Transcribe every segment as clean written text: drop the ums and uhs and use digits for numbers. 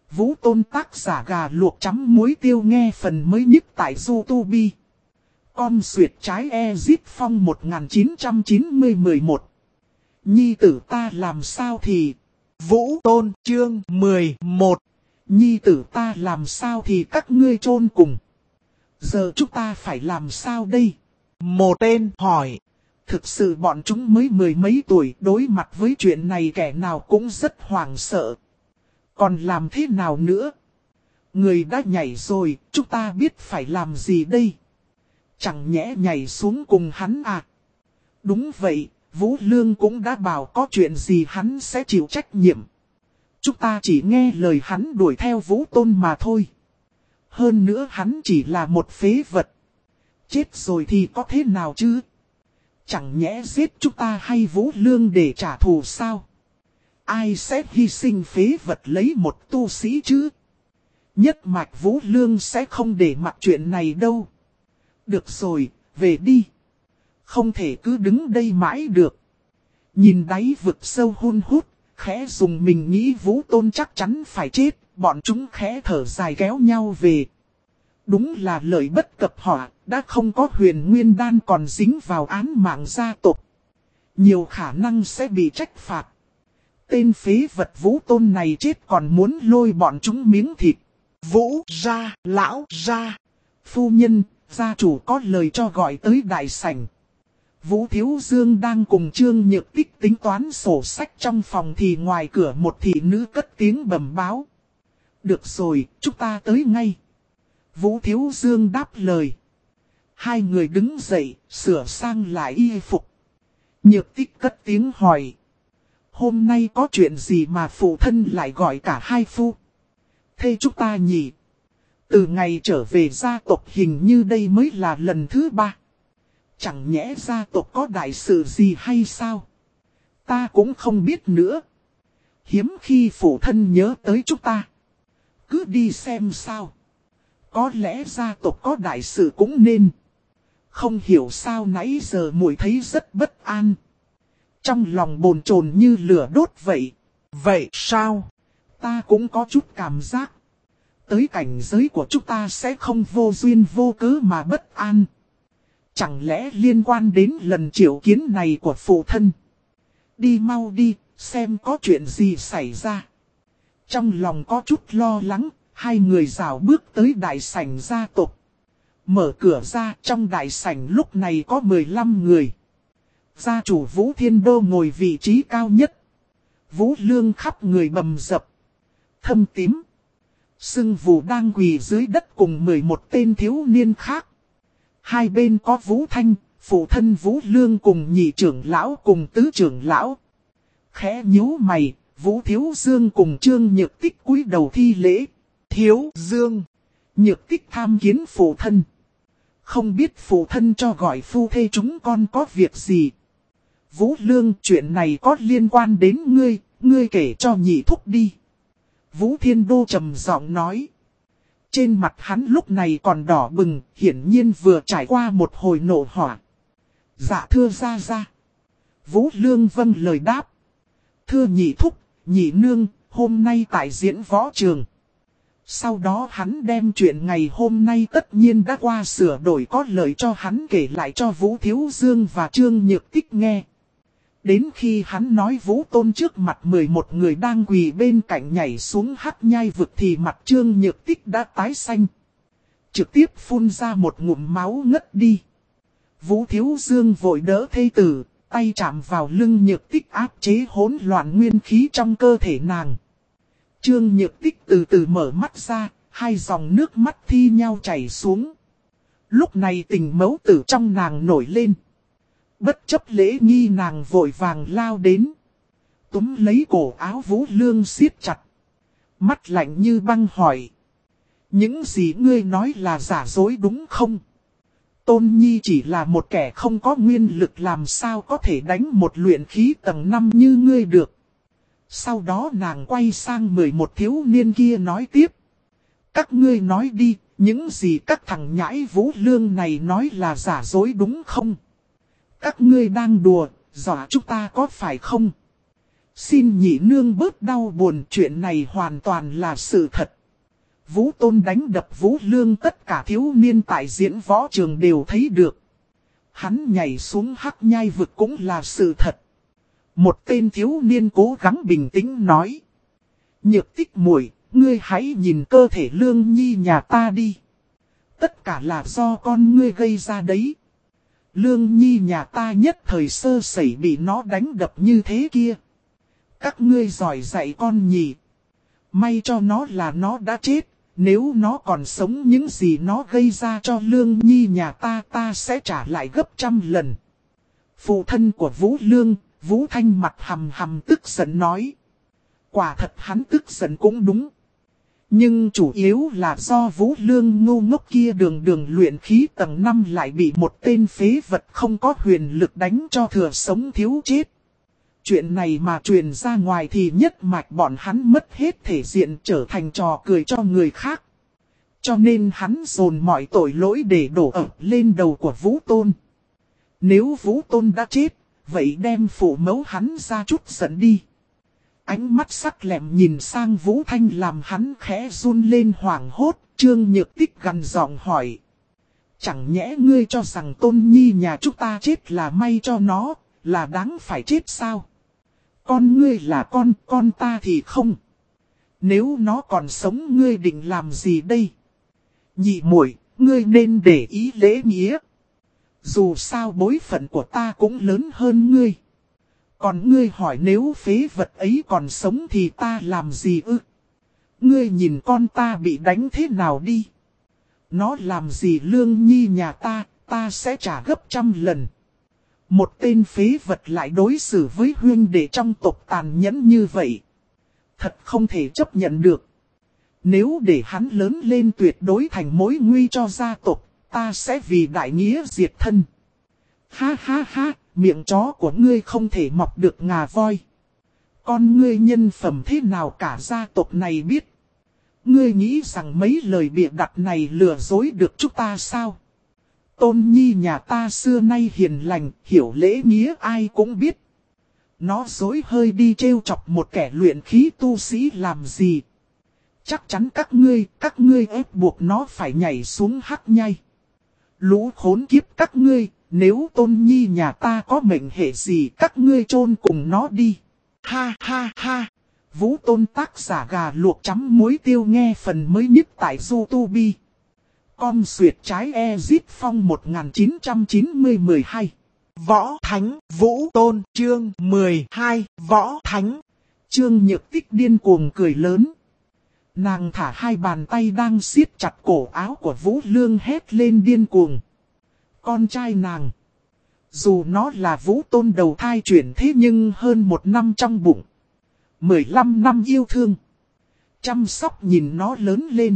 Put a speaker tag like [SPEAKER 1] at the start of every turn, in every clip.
[SPEAKER 1] Vũ Tôn tác giả gà luộc chấm muối tiêu nghe phần mới nhất tại YouTube. Con xuyệt trái Ezip Phong 1990-11. Nhi tử ta làm sao thì... Vũ Tôn chương 11. Nhi tử ta làm sao thì các ngươi chôn cùng. Giờ chúng ta phải làm sao đây? Một tên hỏi. Thực sự bọn chúng mới mười mấy tuổi, đối mặt với chuyện này kẻ nào cũng rất hoảng sợ. Còn làm thế nào nữa? Người đã nhảy rồi, chúng ta biết phải làm gì đây? Chẳng nhẽ nhảy xuống cùng hắn à? Đúng vậy, Vũ Lương cũng đã bảo có chuyện gì hắn sẽ chịu trách nhiệm. Chúng ta chỉ nghe lời hắn đuổi theo Vũ Tôn mà thôi. Hơn nữa hắn chỉ là một phế vật. Chết rồi thì có thế nào chứ? Chẳng nhẽ giết chúng ta hay Vũ Lương để trả thù sao? Ai sẽ hy sinh phế vật lấy một tu sĩ chứ? Nhất mạch Vũ Lương sẽ không để mặc chuyện này đâu. Được rồi, về đi. Không thể cứ đứng đây mãi được. Nhìn đáy vực sâu hun hút, khẽ dùng mình nghĩ Vũ Tôn chắc chắn phải chết. Bọn chúng khẽ thở dài kéo nhau về. Đúng là lời bất cập họa, đã không có Huyền Nguyên Đan còn dính vào án mạng gia tộc. Nhiều khả năng sẽ bị trách phạt. Tên phế vật Vũ Tôn này chết còn muốn lôi bọn chúng miếng thịt. Vũ gia, lão gia. Phu nhân, gia chủ có lời cho gọi tới đại sảnh. Vũ Thiếu Dương đang cùng Trương Nhược Tích tính toán sổ sách trong phòng thì ngoài cửa một thị nữ cất tiếng bẩm báo. Được rồi, chúng ta tới ngay. Vũ Thiếu Dương đáp lời. Hai người đứng dậy, sửa sang lại y phục. Nhược Tích cất tiếng hỏi. Hôm nay có chuyện gì mà phụ thân lại gọi cả hai phu? Thế chúng ta nhỉ? Từ ngày trở về gia tộc hình như đây mới là lần thứ 3. Chẳng nhẽ gia tộc có đại sự gì hay sao? Ta cũng không biết nữa. Hiếm khi phụ thân nhớ tới chúng ta. Cứ đi xem sao. Có lẽ gia tộc có đại sự cũng nên. Không hiểu sao nãy giờ muội thấy rất bất an. Trong lòng bồn chồn như lửa đốt vậy. Vậy sao? Ta cũng có chút cảm giác. Tới cảnh giới của chúng ta sẽ không vô duyên vô cớ mà bất an. Chẳng lẽ liên quan đến lần triệu kiến này của phụ thân? Đi mau đi, xem có chuyện gì xảy ra. Trong lòng có chút lo lắng, hai người rảo bước tới đại sảnh gia tộc. Mở cửa ra, trong đại sảnh lúc này có 15 người. Gia chủ Vũ Thiên Đô ngồi vị trí cao nhất. Vũ Lương khắp người bầm dập. Thâm tím. Sưng vù đang quỳ dưới đất cùng 11 tên thiếu niên khác. Hai bên có Vũ Thanh, phụ thân Vũ Lương cùng nhị trưởng lão cùng tứ trưởng lão. Khẽ nhíu mày, Vũ Thiếu Dương cùng Trương Nhược Tích cúi đầu thi lễ. Thiếu Dương. Nhược Tích tham kiến phụ thân. Không biết phụ thân cho gọi phu thê chúng con có việc gì. Vũ Lương, chuyện này có liên quan đến ngươi kể cho nhị thúc đi. Vũ Thiên Đô trầm giọng nói. Trên mặt hắn lúc này còn đỏ bừng, hiển nhiên vừa trải qua một hồi nổ hỏa. Dạ thưa ra. Vũ Lương vâng lời đáp. Thưa nhị thúc, nhị nương, hôm nay tại diễn võ trường. Sau đó hắn đem chuyện ngày hôm nay tất nhiên đã qua sửa đổi có lợi cho hắn kể lại cho Vũ Thiếu Dương và Trương Nhược Tích nghe. Đến khi hắn nói Vũ Tôn trước mặt 11 người đang quỳ bên cạnh nhảy xuống hắc nhai vực thì mặt Trương Nhược Tích đã tái xanh. Trực tiếp phun ra một ngụm máu ngất đi. Vũ Thiếu Dương vội đỡ thê tử, tay chạm vào lưng Nhược Tích áp chế hỗn loạn nguyên khí trong cơ thể nàng. Trương Nhược Tích từ từ mở mắt ra, hai dòng nước mắt thi nhau chảy xuống. Lúc này tình mẫu tử trong nàng nổi lên. Bất chấp lễ nghi nàng vội vàng lao đến. Túm lấy cổ áo Vũ Lương siết chặt. Mắt lạnh như băng hỏi. Những gì ngươi nói là giả dối đúng không? Tôn Nhi chỉ là một kẻ không có nguyên lực làm sao có thể đánh một luyện khí tầng 5 như ngươi được. Sau đó nàng quay sang 11 thiếu niên kia nói tiếp. Các ngươi nói đi, những gì các thằng nhãi Vũ Lương này nói là giả dối đúng không? Các ngươi đang đùa, dọa chúng ta có phải không? Xin nhị nương bớt đau buồn, chuyện này hoàn toàn là sự thật. Vũ Tôn đánh đập Vũ Lương tất cả thiếu niên tại diễn võ trường đều thấy được. Hắn nhảy xuống hắc nhai vực cũng là sự thật. Một tên thiếu niên cố gắng bình tĩnh nói. Nhược Tích muội, ngươi hãy nhìn cơ thể Lương Nhi nhà ta đi. Tất cả là do con ngươi gây ra đấy. Lương Nhi nhà ta nhất thời sơ sẩy bị nó đánh đập như thế kia. Các ngươi giỏi dạy con nhỉ. May cho nó là nó đã chết. Nếu nó còn sống, những gì nó gây ra cho Lương Nhi nhà ta sẽ trả lại gấp 100 lần. Phụ thân của Vũ Lương, Vũ Thanh mặt hầm hầm tức giận nói. Quả thật hắn tức giận cũng đúng. Nhưng chủ yếu là do Vũ Lương ngu ngốc kia đường đường luyện khí tầng 5 lại bị một tên phế vật không có huyền lực đánh cho thừa sống thiếu chết. Chuyện này mà truyền ra ngoài thì nhất mạch bọn hắn mất hết thể diện, trở thành trò cười cho người khác. Cho nên hắn dồn mọi tội lỗi để đổ ập lên đầu của Vũ Tôn. Nếu Vũ Tôn đã chết, vậy đem phụ mẫu hắn ra chút giận đi. Ánh mắt sắc lẹm nhìn sang Vũ Thanh làm hắn khẽ run lên hoảng hốt. Trương Nhược Tích gằn giọng hỏi. Chẳng nhẽ ngươi cho rằng Tôn Nhi nhà chúng ta chết là may cho nó, là đáng phải chết sao? Con ngươi là con ta thì không. Nếu nó còn sống ngươi định làm gì đây? Nhị muội, ngươi nên để ý lễ nghĩa. Dù sao bối phận của ta cũng lớn hơn ngươi. Còn ngươi hỏi nếu phế vật ấy còn sống thì ta làm gì ư? Ngươi nhìn con ta bị đánh thế nào đi? Nó làm gì Lương Nhi nhà ta sẽ trả gấp 100 lần. Một tên phế vật lại đối xử với huynh đệ trong tộc tàn nhẫn như vậy. Thật không thể chấp nhận được. Nếu để hắn lớn lên tuyệt đối thành mối nguy cho gia tộc, ta sẽ vì đại nghĩa diệt thân. Ha ha ha, miệng chó của ngươi không thể mọc được ngà voi. Con ngươi nhân phẩm thế nào cả gia tộc này biết. Ngươi nghĩ rằng mấy lời bịa đặt này lừa dối được chúng ta sao? Tôn Nhi nhà ta xưa nay hiền lành, hiểu lễ nghĩa ai cũng biết. Nó dối hơi đi trêu chọc một kẻ luyện khí tu sĩ làm gì? Chắc chắn các ngươi ép buộc nó phải nhảy xuống hắc nhai. Lũ khốn kiếp các ngươi, nếu Tôn Nhi nhà ta có mệnh hệ gì các ngươi chôn cùng nó đi. Ha ha ha! Vũ Tôn tác giả gà luộc chấm muối tiêu nghe phần mới nhất tại YouTube. Com xuyệt trái Ezit Phong 1990-12. Võ Thánh Vũ Tôn chương 12. Võ Thánh. Trương Nhược Tích điên cuồng cười lớn. Nàng thả hai bàn tay đang siết chặt cổ áo của Vũ Lương hét lên điên cuồng. Con trai nàng. Dù nó là Vũ Tôn đầu thai chuyển thế nhưng hơn 1 năm trong bụng. 15 năm yêu thương. Chăm sóc nhìn nó lớn lên.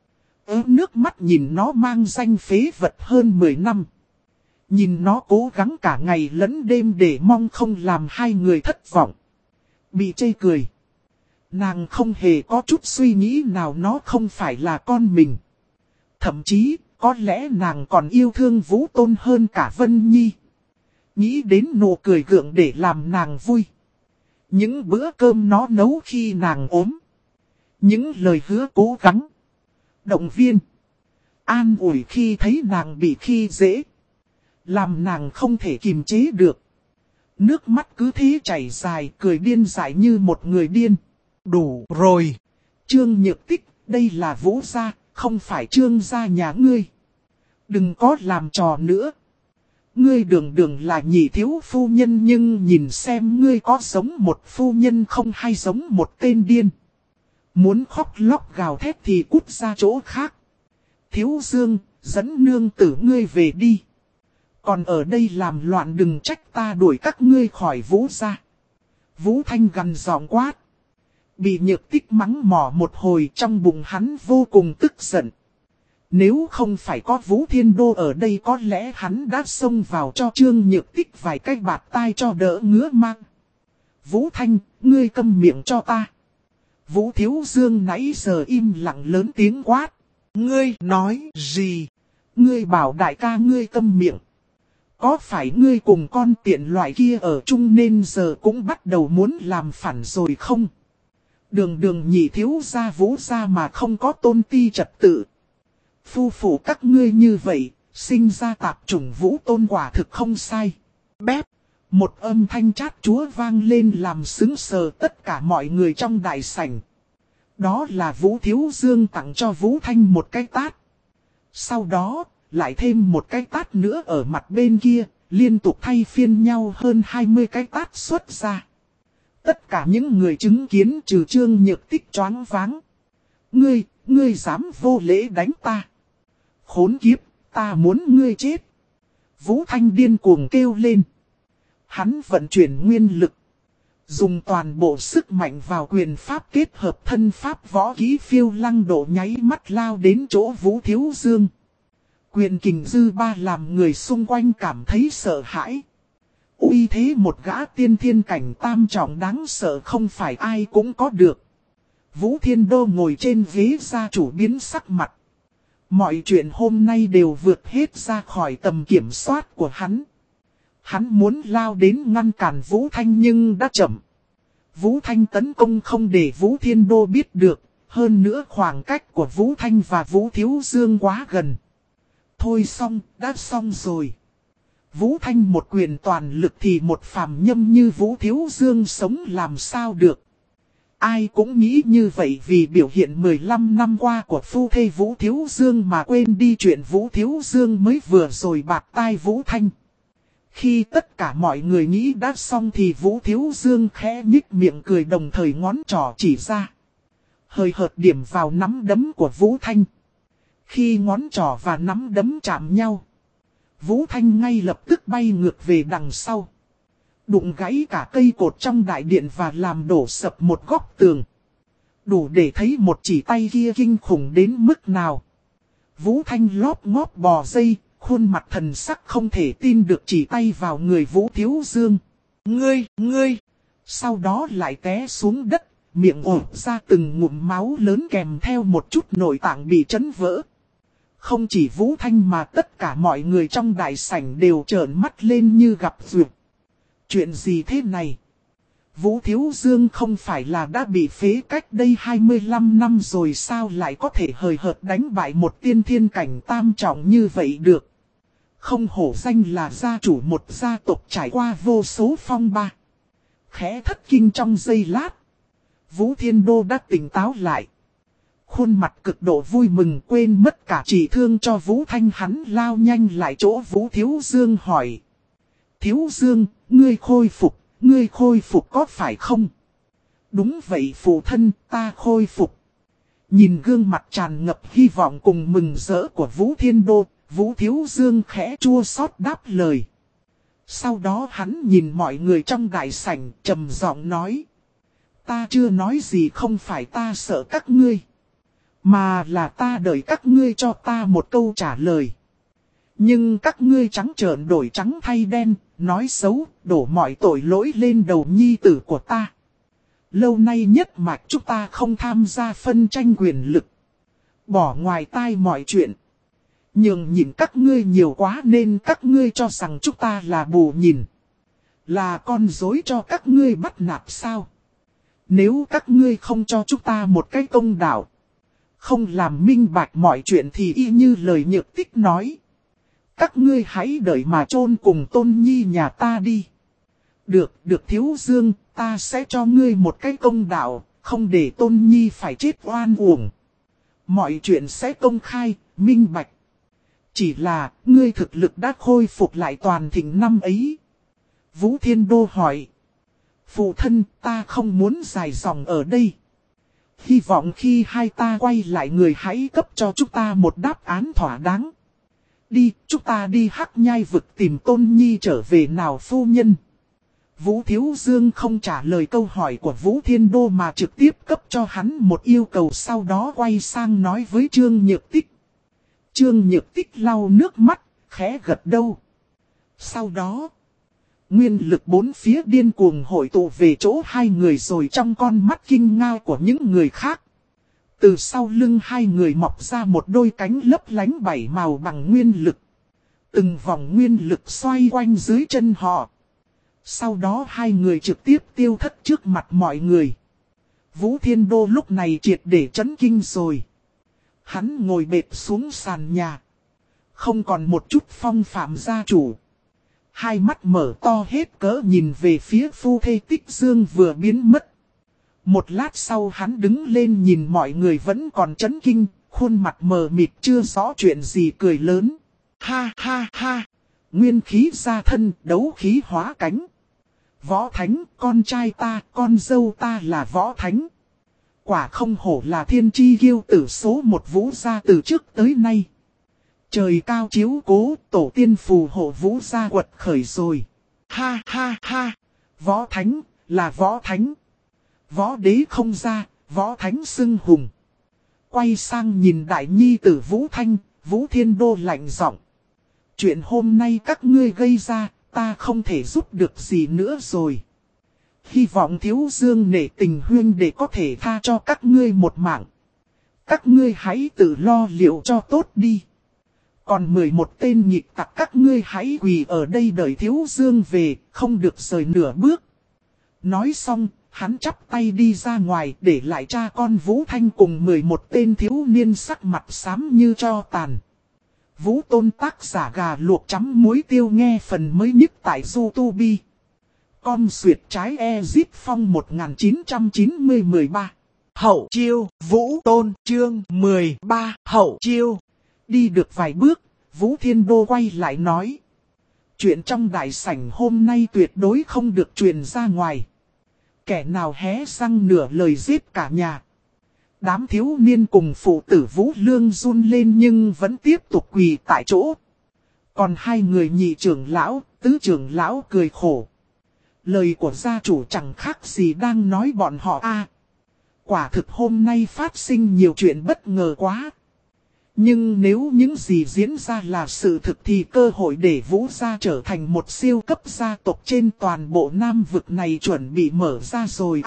[SPEAKER 1] Nước mắt nhìn nó mang danh phế vật hơn 10 năm. Nhìn nó cố gắng cả ngày lẫn đêm để mong không làm hai người thất vọng. Bị chê cười. Nàng không hề có chút suy nghĩ nào nó không phải là con mình. Thậm chí, có lẽ nàng còn yêu thương Vũ Tôn hơn cả Vân Nhi. Nghĩ đến nụ cười gượng để làm nàng vui. Những bữa cơm nó nấu khi nàng ốm. Những lời hứa cố gắng. Động viên. An ủi khi thấy nàng bị khi dễ. Làm nàng không thể kiềm chế được. Nước mắt cứ thế chảy dài, cười điên dại như một người điên. Đủ rồi. Trương Nhược Tích, đây là Vũ gia, không phải Trương gia nhà ngươi. Đừng có làm trò nữa. Ngươi đường là nhị thiếu phu nhân nhưng nhìn xem ngươi có giống một phu nhân không hay giống một tên điên. Muốn khóc lóc gào thét thì cút ra chỗ khác. Thiếu Dương, dẫn nương tử ngươi về đi. Còn ở đây làm loạn đừng trách ta đuổi các ngươi khỏi Vũ gia. Vũ Thanh gằn giọng quát. Bị Nhược Tích mắng mỏ một hồi trong bụng hắn vô cùng tức giận. Nếu không phải có Vũ Thiên Đô ở đây có lẽ hắn đã xông vào cho Trương Nhược Tích vài cái bạt tai cho đỡ ngứa mang. Vũ Thanh, ngươi câm miệng cho ta. Vũ Thiếu Dương nãy giờ im lặng lớn tiếng quát. Ngươi nói gì? Ngươi bảo đại ca ngươi câm miệng. có phải ngươi cùng con tiện loại kia ở chung nên giờ cũng bắt đầu muốn làm phản rồi không? Đường đường nhị thiếu gia Vũ gia mà không có tôn ti trật tự. Phu phụ các ngươi như vậy, sinh ra tạp chủng Vũ tôn quả thực không sai. Bép, một âm thanh chát chúa vang lên làm sững sờ tất cả mọi người trong đại sảnh. Đó là Vũ Thiếu Dương tặng cho Vũ Thanh một cái tát. Sau đó, lại thêm một cái tát nữa ở mặt bên kia, liên tục thay phiên nhau hơn 20 cái tát xuất ra. Tất cả những người chứng kiến trừ Trương Nhược Tích choáng váng. Ngươi dám vô lễ đánh ta. Khốn kiếp, ta muốn ngươi chết. Vũ Thanh điên cuồng kêu lên. Hắn vận chuyển nguyên lực. Dùng toàn bộ sức mạnh vào quyền pháp kết hợp thân pháp võ kỹ phiêu lăng độ nháy mắt lao đến chỗ Vũ Thiếu Dương. Quyền kình dư ba làm người xung quanh cảm thấy sợ hãi. Uy thế một gã tiên thiên cảnh tam trọng đáng sợ không phải ai cũng có được. Vũ Thiên Đô ngồi trên ghế gia chủ biến sắc mặt. Mọi chuyện hôm nay đều vượt hết ra khỏi tầm kiểm soát của hắn. Hắn muốn lao đến ngăn cản Vũ Thanh nhưng đã chậm. Vũ Thanh tấn công không để Vũ Thiên Đô biết được. Hơn nữa khoảng cách của Vũ Thanh và Vũ Thiếu Dương quá gần. Thôi xong, đã xong rồi. Vũ Thanh một quyền toàn lực thì một phàm nhâm như Vũ Thiếu Dương sống làm sao được. Ai cũng nghĩ như vậy vì biểu hiện 15 năm qua của phu thê Vũ Thiếu Dương mà quên đi chuyện Vũ Thiếu Dương mới vừa rồi bạc tai Vũ Thanh. Khi tất cả mọi người nghĩ đã xong thì Vũ Thiếu Dương khẽ nhích miệng cười đồng thời ngón trỏ chỉ ra. Hơi hợt điểm vào nắm đấm của Vũ Thanh. Khi ngón trỏ và nắm đấm chạm nhau, Vũ Thanh ngay lập tức bay ngược về đằng sau. Đụng gãy cả cây cột trong đại điện và làm đổ sập một góc tường. Đủ để thấy một chỉ tay kia kinh khủng đến mức nào. Vũ Thanh lóp ngóp bò dây, khuôn mặt thần sắc không thể tin được chỉ tay vào người Vũ Thiếu Dương. Ngươi! Sau đó lại té xuống đất, miệng ổ ra từng ngụm máu lớn kèm theo một chút nội tạng bị chấn vỡ. Không chỉ Vũ Thanh mà tất cả mọi người trong đại sảnh đều trợn mắt lên như gặp duyệt. Chuyện gì thế này? Vũ Thiếu Dương không phải là đã bị phế cách đây 25 năm rồi sao lại có thể hời hợt đánh bại một tiên thiên cảnh tam trọng như vậy được? Không hổ danh là gia chủ một gia tộc trải qua vô số phong ba. Khẽ thất kinh trong giây lát. Vũ Thiên Đô đã tỉnh táo lại. Khuôn mặt cực độ vui mừng quên mất cả chỉ thương cho Vũ Thanh hắn lao nhanh lại chỗ Vũ Thiếu Dương hỏi. Thiếu Dương, ngươi khôi phục có phải không? Đúng vậy phụ thân, ta khôi phục. Nhìn gương mặt tràn ngập hy vọng cùng mừng rỡ của Vũ Thiên Đô, Vũ Thiếu Dương khẽ chua xót đáp lời. Sau đó hắn nhìn mọi người trong đại sảnh trầm giọng nói. Ta chưa nói gì không phải ta sợ các ngươi. Mà là ta đợi các ngươi cho ta một câu trả lời. Nhưng các ngươi trắng trợn đổi trắng thay đen, nói xấu, đổ mọi tội lỗi lên đầu nhi tử của ta. Lâu nay nhất mạch chúng ta không tham gia phân tranh quyền lực. Bỏ ngoài tai mọi chuyện. Nhưng nhìn các ngươi nhiều quá nên các ngươi cho rằng chúng ta là bù nhìn. Là con dối cho các ngươi bắt nạt sao? Nếu các ngươi không cho chúng ta một cái công đạo. Không làm minh bạch mọi chuyện thì y như lời Nhược Tích nói. Các ngươi hãy đợi mà chôn cùng Tôn Nhi nhà ta đi. Được Thiếu Dương, ta sẽ cho ngươi một cái công đạo, không để Tôn Nhi phải chết oan uổng. Mọi chuyện sẽ công khai, minh bạch. Chỉ là, ngươi thực lực đã khôi phục lại toàn thịnh năm ấy. Vũ Thiên Đô hỏi. Phụ thân, ta không muốn dài dòng ở đây. Hy vọng khi hai ta quay lại người hãy cấp cho chúng ta một đáp án thỏa đáng. Đi, chúng ta đi Hắc Nhai vực tìm Tôn Nhi trở về nào phu nhân. Vũ Thiếu Dương không trả lời câu hỏi của Vũ Thiên Đô mà trực tiếp cấp cho hắn một yêu cầu sau đó quay sang nói với Trương Nhược Tích. Trương Nhược Tích lau nước mắt, khẽ gật đầu. Sau đó, nguyên lực bốn phía điên cuồng hội tụ về chỗ hai người rồi trong con mắt kinh ngao của những người khác. Từ sau lưng hai người mọc ra một đôi cánh lấp lánh bảy màu bằng nguyên lực. Từng vòng nguyên lực xoay quanh dưới chân họ. Sau đó hai người trực tiếp tiêu thất trước mặt mọi người. Vũ Thiên Đô lúc này triệt để chấn kinh rồi. Hắn ngồi bệt xuống sàn nhà. Không còn một chút phong phạm gia chủ. Hai mắt mở to hết cỡ nhìn về phía phu thê Tích Dương vừa biến mất. Một lát sau hắn đứng lên nhìn mọi người vẫn còn chấn kinh, khuôn mặt mờ mịt chưa rõ chuyện gì cười lớn. Ha ha ha, nguyên khí ra thân, đấu khí hóa cánh. Võ Thánh, con trai ta, con dâu ta là Võ Thánh. Quả không hổ là thiên chi kiêu tử số một Vũ gia từ trước tới nay. Trời cao chiếu cố, tổ tiên phù hộ Vũ gia quật khởi rồi. Ha ha ha, Võ Thánh, là Võ Thánh. Võ đế không ra, Võ Thánh xưng hùng. Quay sang nhìn đại nhi tử Vũ Thanh, Vũ Thiên Đô lạnh giọng. Chuyện hôm nay các ngươi gây ra, ta không thể giúp được gì nữa rồi. Hy vọng Thiếu Dương nể tình huynh để có thể tha cho các ngươi một mạng. Các ngươi hãy tự lo liệu cho tốt đi. Còn 11 tên nhịp tặc các ngươi hãy quỳ ở đây đợi Thiếu Dương về, không được rời nửa bước. Nói xong, hắn chắp tay đi ra ngoài để lại cha con Vũ Thanh cùng 11 tên thiếu niên sắc mặt xám như tro tàn. Vũ Tôn tác giả gà luộc chấm muối tiêu nghe phần mới nhất tại YouTube. Com xuyệt trái Ezip Phong 1990-13. Hậu chiêu, Vũ Tôn chương 13, hậu chiêu. Đi được vài bước, Vũ Thiên Đô quay lại nói. Chuyện trong đại sảnh hôm nay tuyệt đối không được truyền ra ngoài. Kẻ nào hé răng nửa lời giết cả nhà. Đám thiếu niên cùng phụ tử Vũ Lương run lên nhưng vẫn tiếp tục quỳ tại chỗ. Còn hai người nhị trưởng lão, tứ trưởng lão cười khổ. Lời của gia chủ chẳng khác gì đang nói bọn họ quả thực hôm nay phát sinh nhiều chuyện bất ngờ quá. Nhưng nếu những gì diễn ra là sự thực thì cơ hội để Vũ gia trở thành một siêu cấp gia tộc trên toàn bộ Nam vực này chuẩn bị mở ra rồi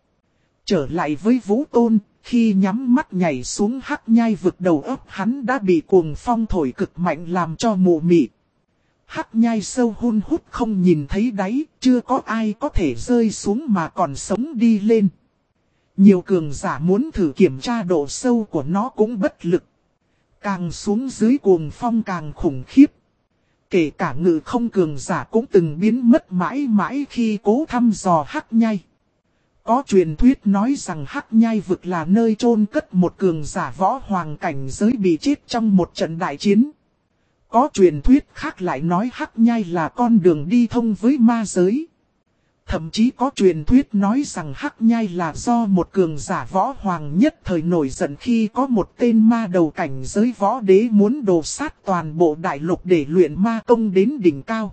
[SPEAKER 1] Trở lại với Vũ Tôn, khi nhắm mắt nhảy xuống hắc nhai vực đầu ấp hắn đã bị cuồng phong thổi cực mạnh làm cho mù mịt. Hắc nhai sâu hun hút không nhìn thấy đáy, chưa có ai có thể rơi xuống mà còn sống đi lên. Nhiều cường giả muốn thử kiểm tra độ sâu của nó cũng bất lực. Càng xuống dưới cuồng phong càng khủng khiếp. Kể cả ngự không cường giả cũng từng biến mất mãi mãi khi cố thăm dò hắc nhai. Có truyền thuyết nói rằng hắc nhai vực là nơi chôn cất một cường giả võ hoàng cảnh giới bị chết trong một trận đại chiến. Có truyền thuyết khác lại nói hắc nhai là con đường đi thông với ma giới. Thậm chí có truyền thuyết nói rằng hắc nhai là do một cường giả võ hoàng nhất thời nổi giận khi có một tên ma đầu cảnh giới võ đế muốn đồ sát toàn bộ đại lục để luyện ma công đến đỉnh cao.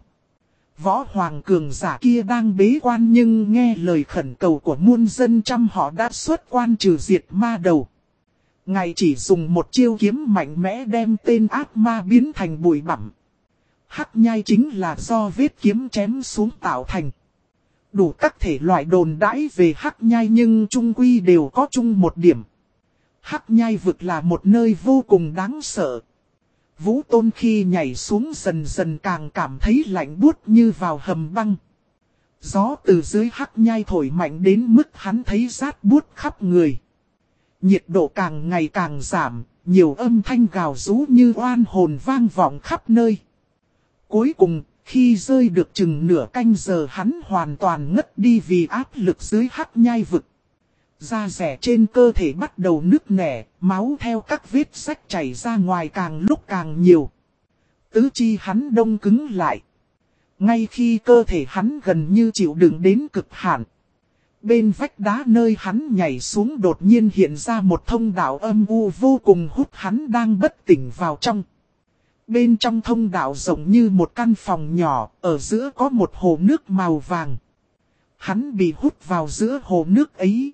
[SPEAKER 1] Võ hoàng cường giả kia đang bế quan nhưng nghe lời khẩn cầu của muôn dân trăm họ đã xuất quan trừ diệt ma đầu. Ngài chỉ dùng một chiêu kiếm mạnh mẽ đem tên ác ma biến thành bụi bặm. Hắc nhai chính là do vết kiếm chém xuống tạo thành. Đủ các thể loại đồn đãi về hắc nhai nhưng chung quy đều có chung một điểm. Hắc nhai vực là một nơi vô cùng đáng sợ. Vũ Tôn khi nhảy xuống dần dần càng cảm thấy lạnh buốt như vào hầm băng. Gió từ dưới hắc nhai thổi mạnh đến mức hắn thấy rát buốt khắp người. Nhiệt độ càng ngày càng giảm, nhiều âm thanh gào rú như oan hồn vang vọng khắp nơi. Cuối cùng, khi rơi được chừng nửa canh giờ hắn hoàn toàn ngất đi vì áp lực dưới hắc nhai vực. Da rẻ trên cơ thể bắt đầu nứt nẻ, máu theo các vết rách chảy ra ngoài càng lúc càng nhiều. Tứ chi hắn đông cứng lại. Ngay khi cơ thể hắn gần như chịu đựng đến cực hạn. Bên vách đá nơi hắn nhảy xuống đột nhiên hiện ra một thông đạo âm u vô cùng hút hắn đang bất tỉnh vào trong. Bên trong thông đạo rộng như một căn phòng nhỏ, ở giữa có một hồ nước màu vàng. Hắn bị hút vào giữa hồ nước ấy.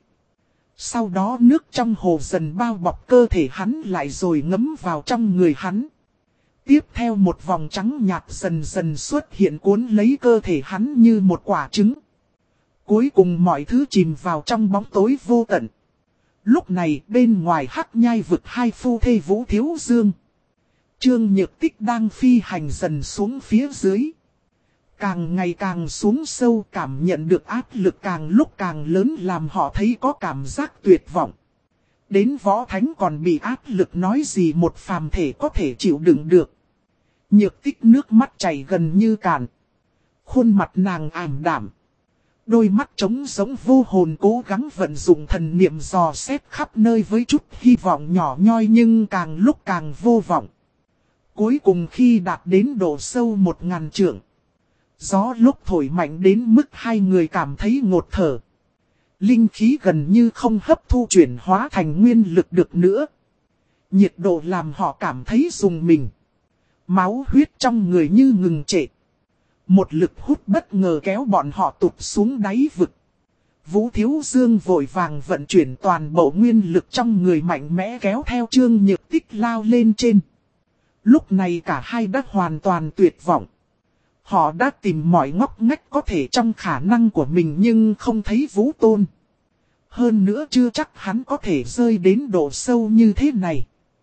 [SPEAKER 1] Sau đó nước trong hồ dần bao bọc cơ thể hắn lại rồi ngấm vào trong người hắn. Tiếp theo một vòng trắng nhạt dần dần xuất hiện cuốn lấy cơ thể hắn như một quả trứng. Cuối cùng mọi thứ chìm vào trong bóng tối vô tận. Lúc này bên ngoài hắc nhai vực hai phu thê Vũ Thiếu Dương. Trương Nhược Tích đang phi hành dần xuống phía dưới. Càng ngày càng xuống sâu, cảm nhận được áp lực càng lúc càng lớn làm họ thấy có cảm giác tuyệt vọng. Đến võ thánh còn bị áp lực nói gì một phàm thể có thể chịu đựng được. Nhược Tích nước mắt chảy gần như cạn. Khuôn mặt nàng ảm đạm. Đôi mắt trống giống vô hồn cố gắng vận dụng thần niệm dò xét khắp nơi với chút hy vọng nhỏ nhoi nhưng càng lúc càng vô vọng. Cuối cùng khi đạt đến độ sâu 1000 trượng. Gió lúc thổi mạnh đến mức hai người cảm thấy ngột thở. Linh khí gần như không hấp thu chuyển hóa thành nguyên lực được nữa. Nhiệt độ làm họ cảm thấy rùng mình. Máu huyết trong người như ngừng trệ. Một lực hút bất ngờ kéo bọn họ tụt xuống đáy vực. Vũ Thiếu Dương vội vàng vận chuyển toàn bộ nguyên lực trong người mạnh mẽ kéo theo Trương Nhược Tích lao lên trên. Lúc này cả hai đã hoàn toàn tuyệt vọng. Họ đã tìm mọi ngóc ngách có thể trong khả năng của mình nhưng không thấy Vũ Tôn. Hơn nữa chưa chắc hắn có thể rơi đến độ sâu như thế này.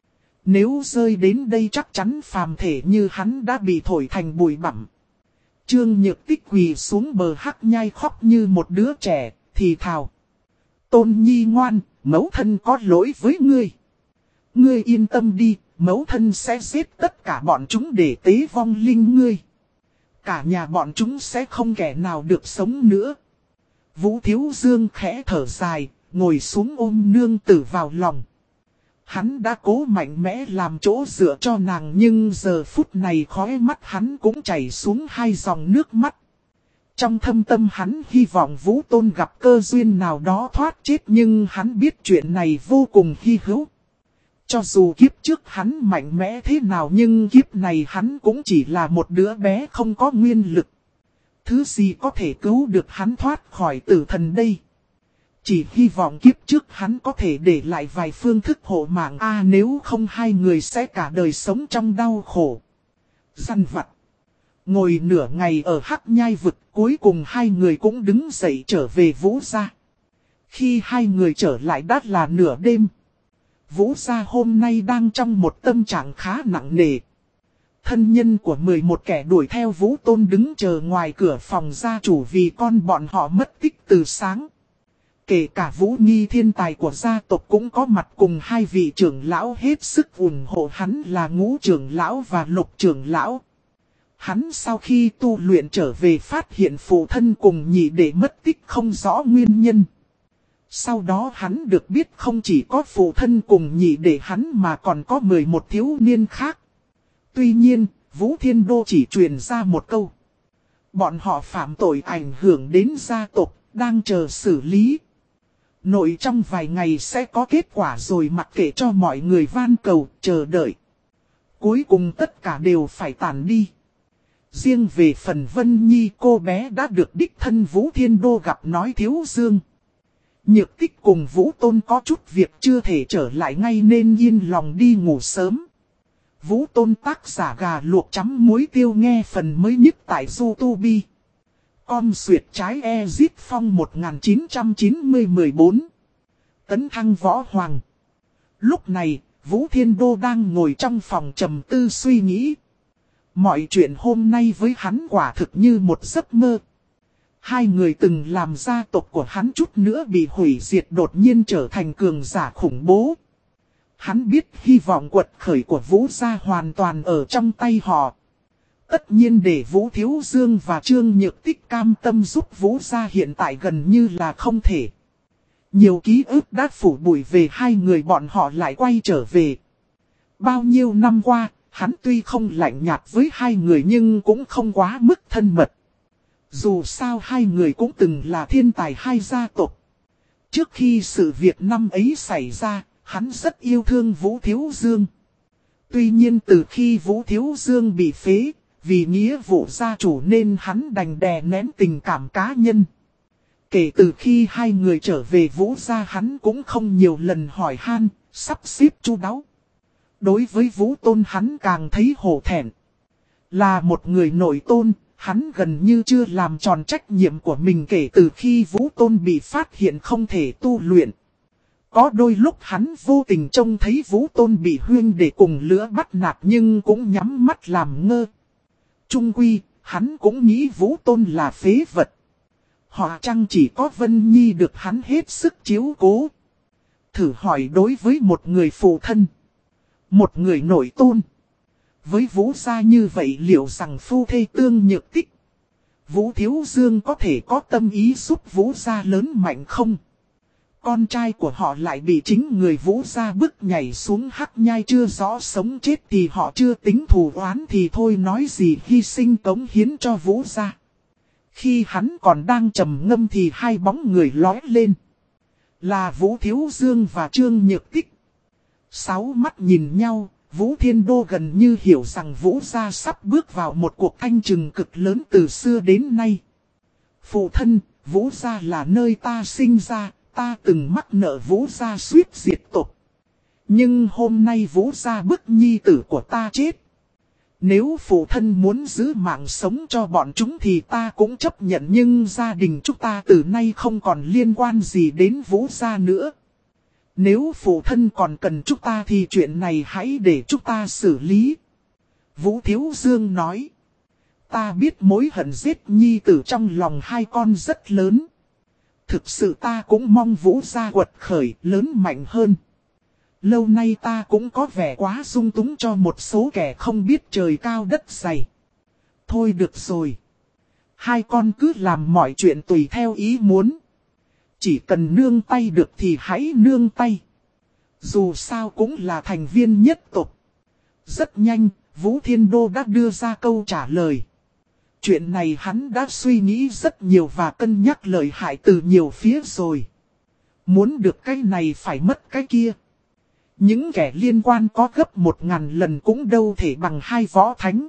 [SPEAKER 1] Nếu rơi đến đây chắc chắn phàm thể như hắn đã bị thổi thành bụi bặm. Trương Nhược Tích quỳ xuống bờ hắc nhai khóc như một đứa trẻ, thì thào. Tôn nhi ngoan, mẫu thân có lỗi với ngươi. Ngươi yên tâm đi, mẫu thân sẽ giết tất cả bọn chúng để tế vong linh ngươi. Cả nhà bọn chúng sẽ không kẻ nào được sống nữa. Vũ Thiếu Dương khẽ thở dài, ngồi xuống ôm nương tử vào lòng. Hắn đã cố mạnh mẽ làm chỗ dựa cho nàng nhưng giờ phút này khóe mắt hắn cũng chảy xuống hai dòng nước mắt. Trong thâm tâm hắn hy vọng Vũ Tôn gặp cơ duyên nào đó thoát chết nhưng hắn biết chuyện này vô cùng hy hữu. Cho dù kiếp trước hắn mạnh mẽ thế nào nhưng kiếp này hắn cũng chỉ là một đứa bé không có nguyên lực. Thứ gì có thể cứu được hắn thoát khỏi tử thần đây? Chỉ hy vọng kiếp trước hắn có thể để lại vài phương thức hộ mạng nếu không hai người sẽ cả đời sống trong đau khổ. Dằn vặt. Ngồi nửa ngày ở hắc nhai vực cuối cùng hai người cũng đứng dậy trở về Vũ gia. Khi hai người trở lại đã là nửa đêm. Vũ gia hôm nay đang trong một tâm trạng khá nặng nề. Thân nhân của 11 kẻ đuổi theo Vũ Tôn đứng chờ ngoài cửa phòng gia chủ vì con bọn họ mất tích từ sáng. Kể cả Vũ Nghi thiên tài của gia tộc cũng có mặt cùng hai vị trưởng lão hết sức ủng hộ hắn là Ngũ trưởng lão và Lục trưởng lão. Hắn sau khi tu luyện trở về phát hiện phụ thân cùng nhị đệ mất tích không rõ nguyên nhân. Sau đó hắn được biết không chỉ có phụ thân cùng nhị đệ hắn mà còn có 11 thiếu niên khác. Tuy nhiên, Vũ Thiên Đô chỉ truyền ra một câu. Bọn họ phạm tội ảnh hưởng đến gia tộc, đang chờ xử lý. Nội trong vài ngày sẽ có kết quả rồi mặc kệ cho mọi người van cầu, chờ đợi. Cuối cùng tất cả đều phải tàn đi. Riêng về phần Vân Nhi cô bé đã được đích thân Vũ Thiên Đô gặp nói Thiếu Dương. Nhược Tích cùng Vũ Tôn có chút việc chưa thể trở lại ngay nên yên lòng đi ngủ sớm. Vũ Tôn tác giả gà luộc chấm muối tiêu nghe phần mới nhất tại YouTube. Com xuyệt trái Ezit Phong 1990-14. Tấn thăng võ hoàng. Lúc này, Vũ Thiên Đô đang ngồi trong phòng trầm tư suy nghĩ. Mọi chuyện hôm nay với hắn quả thực như một giấc mơ. Hai người từng làm gia tộc của hắn chút nữa bị hủy diệt đột nhiên trở thành cường giả khủng bố. Hắn biết hy vọng quật khởi của Vũ gia hoàn toàn ở trong tay họ. Tất nhiên để Vũ Thiếu Dương và Trương Nhược Tích cam tâm giúp Vũ gia hiện tại gần như là không thể. Nhiều ký ức đã phủ bụi về hai người bọn họ lại quay trở về. Bao nhiêu năm qua, hắn tuy không lạnh nhạt với hai người nhưng cũng không quá mức thân mật. Dù sao hai người cũng từng là thiên tài hai gia tộc. Trước khi sự việc năm ấy xảy ra, hắn rất yêu thương Vũ Thiếu Dương. Tuy nhiên từ khi Vũ Thiếu Dương bị phế, vì nghĩa vụ gia chủ nên hắn đành đè nén tình cảm cá nhân. Kể từ khi hai người trở về Vũ gia hắn cũng không nhiều lần hỏi han, sắp xếp chu đáo. Đối với Vũ Tôn hắn càng thấy hổ thẹn. Là một người nội tôn, hắn gần như chưa làm tròn trách nhiệm của mình kể từ khi Vũ Tôn bị phát hiện không thể tu luyện. Có đôi lúc hắn vô tình trông thấy Vũ Tôn bị huyên để cùng lửa bắt nạt nhưng cũng nhắm mắt làm ngơ. Trung quy, hắn cũng nghĩ Vũ Tôn là phế vật. Họ chăng chỉ có Vân Nhi được hắn hết sức chiếu cố. Thử hỏi đối với một người phụ thân, một người nội tôn, với Vũ gia như vậy liệu rằng phu thê tương nhược tích, Vũ Thiếu Dương có thể có tâm ý giúp Vũ gia lớn mạnh không? Con trai của họ lại bị chính người Vũ gia bức nhảy xuống hắc nhai chưa rõ sống chết thì họ chưa tính thù oán thì thôi nói gì hy sinh cống hiến cho Vũ gia. Khi hắn còn đang trầm ngâm thì hai bóng người lói lên. Là Vũ Thiếu Dương và Trương Nhược Tích. Sáu mắt nhìn nhau, Vũ Thiên Đô gần như hiểu rằng Vũ gia sắp bước vào một cuộc thanh trừng cực lớn từ xưa đến nay. Phụ thân, Vũ gia là nơi ta sinh ra, ta từng mắc nợ Vũ gia suýt diệt tộc. Nhưng hôm nay Vũ gia bức nhi tử của ta chết. Nếu phụ thân muốn giữ mạng sống cho bọn chúng thì ta cũng chấp nhận, nhưng gia đình chúng ta từ nay không còn liên quan gì đến Vũ gia nữa. Nếu phụ thân còn cần chúng ta thì chuyện này hãy để chúng ta xử lý. Vũ Thiếu Dương nói. Ta biết mối hận giết nhi tử trong lòng hai con rất lớn. Thực sự ta cũng mong Vũ gia quật khởi lớn mạnh hơn. Lâu nay ta cũng có vẻ quá dung túng cho một số kẻ không biết trời cao đất dày. Thôi được rồi. Hai con cứ làm mọi chuyện tùy theo ý muốn. Chỉ cần nương tay được thì hãy nương tay. Dù sao cũng là thành viên nhất tộc. Rất nhanh, Vũ Thiên Đô đã đưa ra câu trả lời. Chuyện này hắn đã suy nghĩ rất nhiều và cân nhắc lợi hại từ nhiều phía rồi. Muốn được cái này phải mất cái kia. Những kẻ liên quan có gấp 1000 lần cũng đâu thể bằng hai võ thánh.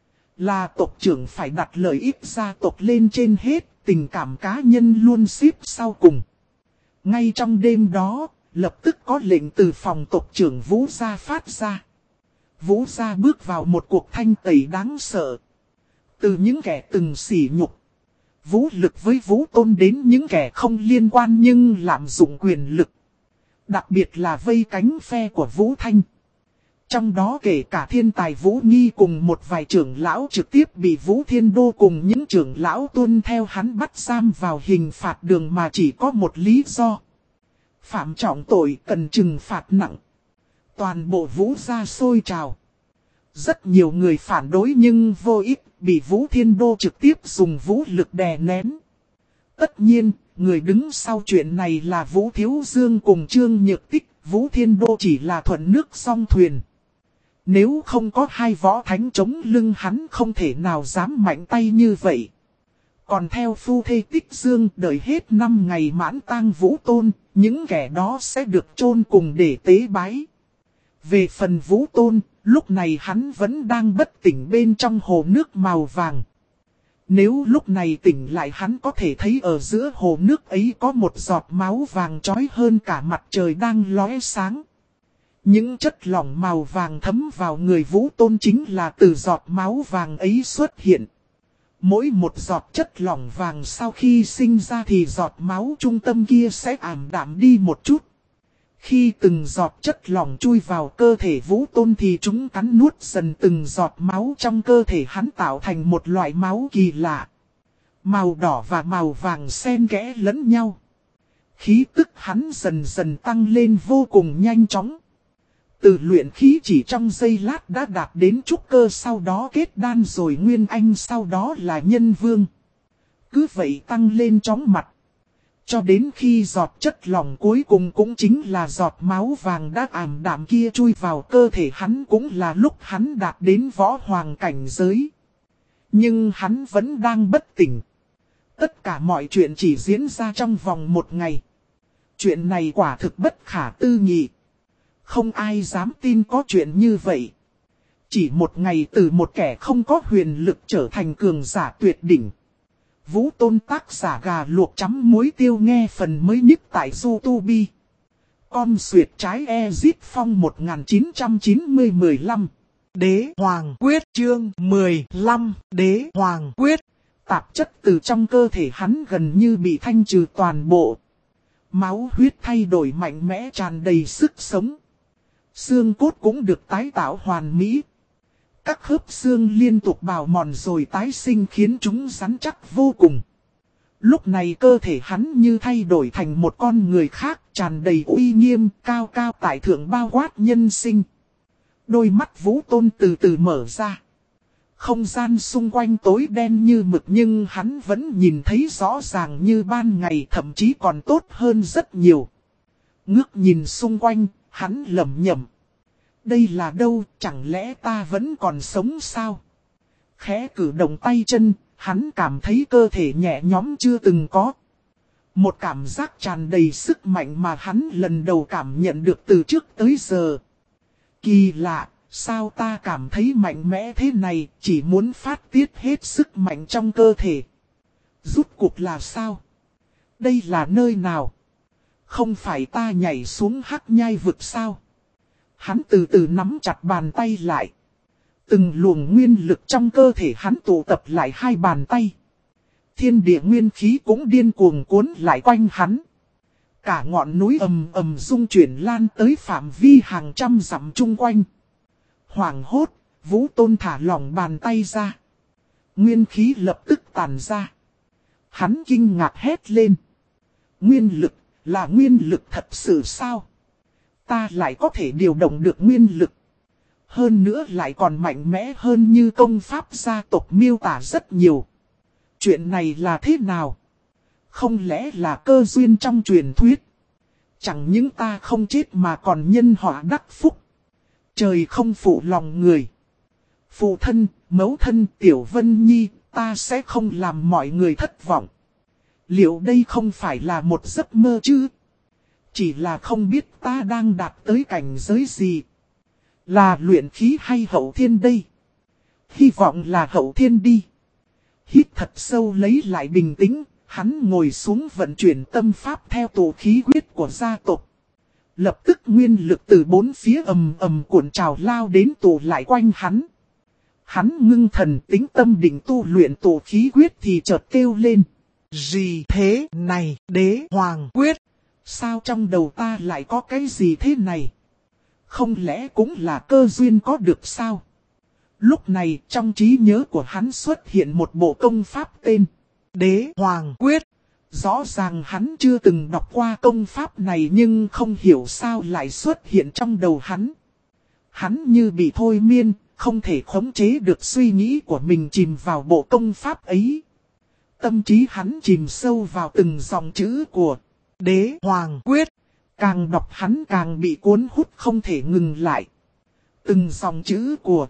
[SPEAKER 1] Là tộc trưởng phải đặt lợi ích gia tộc lên trên hết, tình cảm cá nhân luôn xếp sau cùng. Ngay trong đêm đó, lập tức có lệnh từ phòng tộc trưởng Vũ gia phát ra. Vũ gia bước vào một cuộc thanh tẩy đáng sợ. Từ những kẻ từng sỉ nhục, vũ lực với Vũ Tôn đến những kẻ không liên quan nhưng lạm dụng quyền lực. Đặc biệt là vây cánh phe của Vũ Thanh. Trong đó kể cả thiên tài Vũ Nghi cùng một vài trưởng lão trực tiếp bị Vũ Thiên Đô cùng những trưởng lão tuân theo hắn bắt giam vào hình phạt đường mà chỉ có một lý do. Phạm trọng tội cần trừng phạt nặng. Toàn bộ Vũ gia sôi trào. Rất nhiều người phản đối nhưng vô ích, bị Vũ Thiên Đô trực tiếp dùng vũ lực đè nén. Tất nhiên, người đứng sau chuyện này là Vũ Thiếu Dương cùng Trương Nhược Tích, Vũ Thiên Đô chỉ là thuận nước song thuyền. Nếu không có hai võ thánh chống lưng hắn không thể nào dám mạnh tay như vậy. Còn theo phu thê Tích Dương đợi hết 5 ngày mãn tang Vũ Tôn, những kẻ đó sẽ được chôn cùng để tế bái. Về phần Vũ Tôn, lúc này hắn vẫn đang bất tỉnh bên trong hồ nước màu vàng. Nếu lúc này tỉnh lại hắn có thể thấy ở giữa hồ nước ấy có một giọt máu vàng chói hơn cả mặt trời đang lóe sáng. Những chất lỏng màu vàng thấm vào người Vũ Tôn chính là từ giọt máu vàng ấy xuất hiện. Mỗi một giọt chất lỏng vàng sau khi sinh ra thì giọt máu trung tâm kia sẽ ảm đạm đi một chút. Khi từng giọt chất lỏng chui vào cơ thể Vũ Tôn thì chúng cắn nuốt dần từng giọt máu trong cơ thể hắn tạo thành một loại máu kỳ lạ. Màu đỏ và màu vàng xen kẽ lẫn nhau. Khí tức hắn dần dần tăng lên vô cùng nhanh chóng. Từ luyện khí chỉ trong giây lát đã đạt đến trúc cơ, sau đó kết đan rồi nguyên anh, sau đó là nhân vương. Cứ vậy tăng lên chóng mặt. Cho đến khi giọt chất lỏng cuối cùng cũng chính là giọt máu vàng đã ảm đạm kia chui vào cơ thể hắn, cũng là lúc hắn đạt đến võ hoàng cảnh giới. Nhưng hắn vẫn đang bất tỉnh. Tất cả mọi chuyện chỉ diễn ra trong vòng 1 ngày. Chuyện này quả thực bất khả tư nghị. Không ai dám tin có chuyện như vậy. Chỉ 1 ngày từ một kẻ không có huyền lực trở thành cường giả tuyệt đỉnh. Vũ Tôn tác giả gà luộc chấm muối tiêu, nghe phần mới nhất tại YouTube. Con Duyệt trái Ezit Phong 1990-15. Đế Hoàng Quyết chương 15. Đế Hoàng Quyết. Tạp chất từ trong cơ thể hắn gần như bị thanh trừ toàn bộ. Máu huyết thay đổi mạnh mẽ tràn đầy sức sống. Xương cốt cũng được tái tạo hoàn mỹ. Các khớp xương liên tục bào mòn rồi tái sinh khiến chúng rắn chắc vô cùng. Lúc này cơ thể hắn như thay đổi thành một con người khác, tràn đầy uy nghiêm, cao cao tại thượng bao quát nhân sinh. Đôi mắt Vũ Tôn từ từ mở ra. Không gian xung quanh tối đen như mực nhưng hắn vẫn nhìn thấy rõ ràng như ban ngày, thậm chí còn tốt hơn rất nhiều. Ngước nhìn xung quanh, hắn lẩm nhẩm. Đây là đâu, chẳng lẽ ta vẫn còn sống sao? Khẽ cử động tay chân, hắn cảm thấy cơ thể nhẹ nhõm chưa từng có. Một cảm giác tràn đầy sức mạnh mà hắn lần đầu cảm nhận được từ trước tới giờ. Kỳ lạ, sao ta cảm thấy mạnh mẽ thế này, chỉ muốn phát tiết hết sức mạnh trong cơ thể. Rút cuộc là sao? Đây là nơi nào? Không phải ta nhảy xuống hắc nhai vực sao? Hắn từ từ nắm chặt bàn tay lại. Từng luồng nguyên lực trong cơ thể hắn tụ tập lại hai bàn tay. Thiên địa nguyên khí cũng điên cuồng cuốn lại quanh hắn. Cả ngọn núi ầm ầm rung chuyển lan tới phạm vi hàng trăm dặm chung quanh. Hoảng hốt, Vũ Tôn thả lỏng bàn tay ra. Nguyên khí lập tức tàn ra. Hắn kinh ngạc hét lên. Nguyên lực, là nguyên lực thật sự sao? Ta lại có thể điều động được nguyên lực. Hơn nữa lại còn mạnh mẽ hơn như công pháp gia tộc miêu tả rất nhiều. Chuyện này là thế nào? Không lẽ là cơ duyên trong truyền thuyết? Chẳng những ta không chết mà còn nhân họa đắc phúc. Trời không phụ lòng người. Phụ thân, mẫu thân, Tiểu Vân Nhi, ta sẽ không làm mọi người thất vọng. Liệu đây không phải là một giấc mơ chứ? Chỉ là không biết ta đang đạt tới cảnh giới gì. Là luyện khí hay hậu thiên đây? Hy vọng là hậu thiên đi. Hít thật sâu lấy lại bình tĩnh, hắn ngồi xuống vận chuyển tâm pháp theo tổ khí huyết của gia tộc. Lập tức nguyên lực từ bốn phía ầm ầm cuộn trào lao đến tụ lại quanh hắn. Hắn ngưng thần tính tâm định tu luyện tổ khí huyết thì chợt kêu lên. Gì thế này, đế hoàng quyết? Sao trong đầu ta lại có cái gì thế này? Không lẽ cũng là cơ duyên có được sao? Lúc này trong trí nhớ của hắn xuất hiện một bộ công pháp tên Đế Hoàng Quyết. Rõ ràng hắn chưa từng đọc qua công pháp này nhưng không hiểu sao lại xuất hiện trong đầu hắn. Hắn như bị thôi miên, không thể khống chế được suy nghĩ của mình chìm vào bộ công pháp ấy. Tâm trí hắn chìm sâu vào từng dòng chữ của Đế Hoàng Quyết. Càng đọc hắn càng bị cuốn hút không thể ngừng lại. Từng dòng chữ của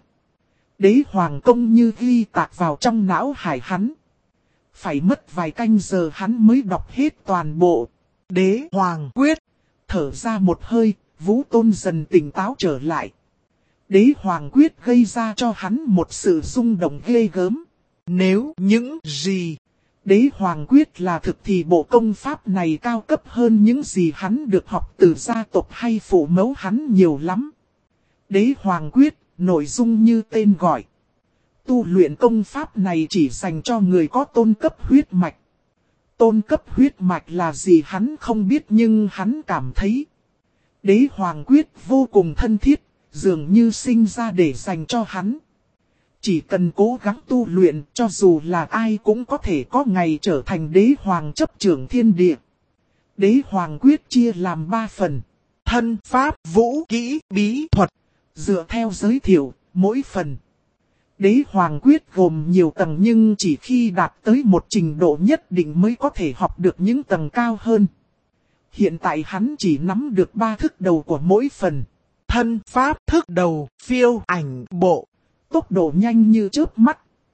[SPEAKER 1] Đế Hoàng Công như ghi tạc vào trong não hải hắn. Phải mất vài canh giờ hắn mới đọc hết toàn bộ Đế Hoàng Quyết. Thở ra một hơi, Vũ Tôn dần tỉnh táo trở lại. Đế Hoàng Quyết gây ra cho hắn một sự rung động ghê gớm. Nếu những gì Đế Hoàng Quyết là thực thì bộ công pháp này cao cấp hơn những gì hắn được học từ gia tộc hay phụ mẫu hắn nhiều lắm. Đế Hoàng Quyết, nội dung như tên gọi. Tu luyện công pháp này chỉ dành cho người có tôn cấp huyết mạch. Tôn cấp huyết mạch là gì hắn không biết nhưng hắn cảm thấy Đế Hoàng Quyết vô cùng thân thiết, dường như sinh ra để dành cho hắn. Chỉ cần cố gắng tu luyện cho dù là ai cũng có thể có ngày trở thành đế hoàng chấp trưởng thiên địa. Đế Hoàng Quyết chia làm 3 phần. Thân, pháp, vũ, kỹ, bí, thuật. Dựa theo giới thiệu, mỗi phần Đế Hoàng Quyết gồm nhiều tầng nhưng chỉ khi đạt tới một trình độ nhất định mới có thể học được những tầng cao hơn. Hiện tại hắn chỉ nắm được 3 thức đầu của mỗi phần. Thân, pháp, thức đầu, phiêu, ảnh, bộ. Tốc độ nhanh như chớp mắt.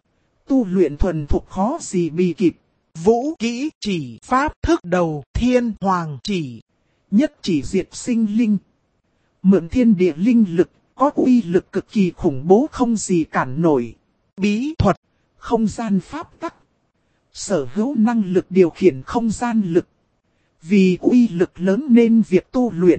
[SPEAKER 1] Tu luyện thuần thục khó gì bì kịp. Vũ kỹ chỉ, pháp thức đầu, thiên hoàng chỉ. Nhất chỉ diệt sinh linh. Mượn thiên địa linh lực, có uy lực cực kỳ khủng bố không gì cản nổi. Bí thuật, không gian pháp tắc. Sở hữu năng lực điều khiển không gian lực. Vì uy lực lớn nên việc tu luyện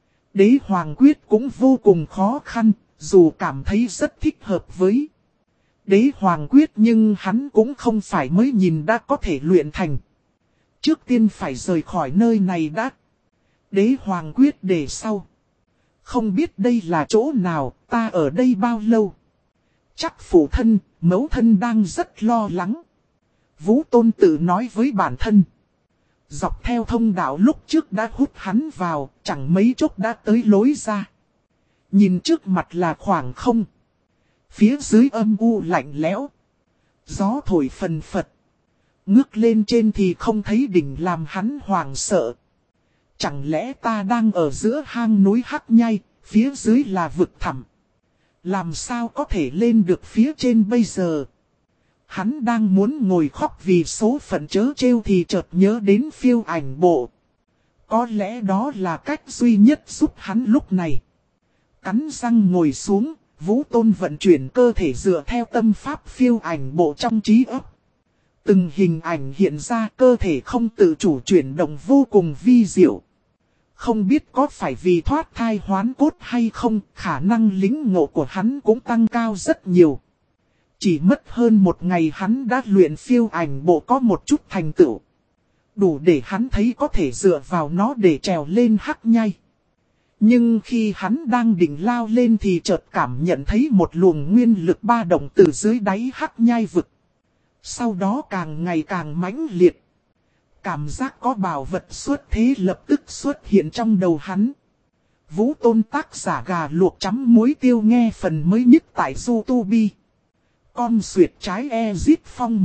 [SPEAKER 1] Đế Hoàng Quyết cũng vô cùng khó khăn. Dù cảm thấy rất thích hợp với Đế Hoàng Quyết nhưng hắn cũng không phải mới nhìn đã có thể luyện thành. Trước tiên phải rời khỏi nơi này đã. Đế hoàng quyết để sau. Không biết đây là chỗ nào, ta ở đây bao lâu. Chắc phụ thân, mẫu thân đang rất lo lắng. Vũ Tôn tự nói với bản thân. Dọc theo thông đạo lúc trước đã hút hắn vào, chẳng mấy chốc đã tới lối ra. Nhìn trước mặt là khoảng không. Phía dưới âm u lạnh lẽo. Gió thổi phần phật. Ngước lên trên thì không thấy đỉnh làm hắn hoảng sợ. Chẳng lẽ ta đang ở giữa hang núi Hắc Nhai, phía dưới là vực thẳm. Làm sao có thể lên được phía trên bây giờ? Hắn đang muốn ngồi khóc vì số phận trớ trêu thì chợt nhớ đến phiêu ảnh bộ. Có lẽ đó là cách duy nhất giúp hắn lúc này. Cắn răng ngồi xuống, Vũ Tôn vận chuyển cơ thể dựa theo tâm pháp phiêu ảnh bộ trong trí óc. Từng hình ảnh hiện ra, cơ thể không tự chủ chuyển động vô cùng vi diệu. Không biết có phải vì thoát thai hoán cốt hay không, khả năng lĩnh ngộ của hắn cũng tăng cao rất nhiều. Chỉ mất hơn một ngày hắn đã luyện phiêu ảnh bộ có một chút thành tựu. Đủ để hắn thấy có thể dựa vào nó để trèo lên Hắc Nhai. Nhưng khi hắn đang định lao lên thì chợt cảm nhận thấy một luồng nguyên lực ba động từ dưới đáy Hắc Nhai vực. Sau đó càng ngày càng mãnh liệt. Cảm giác có bảo vật xuất thế lập tức xuất hiện trong đầu hắn. Vũ Tôn tác giả gà luộc chấm muối tiêu nghe phần mới nhất tại YouTube. Con xuyệt trái Ezit Phong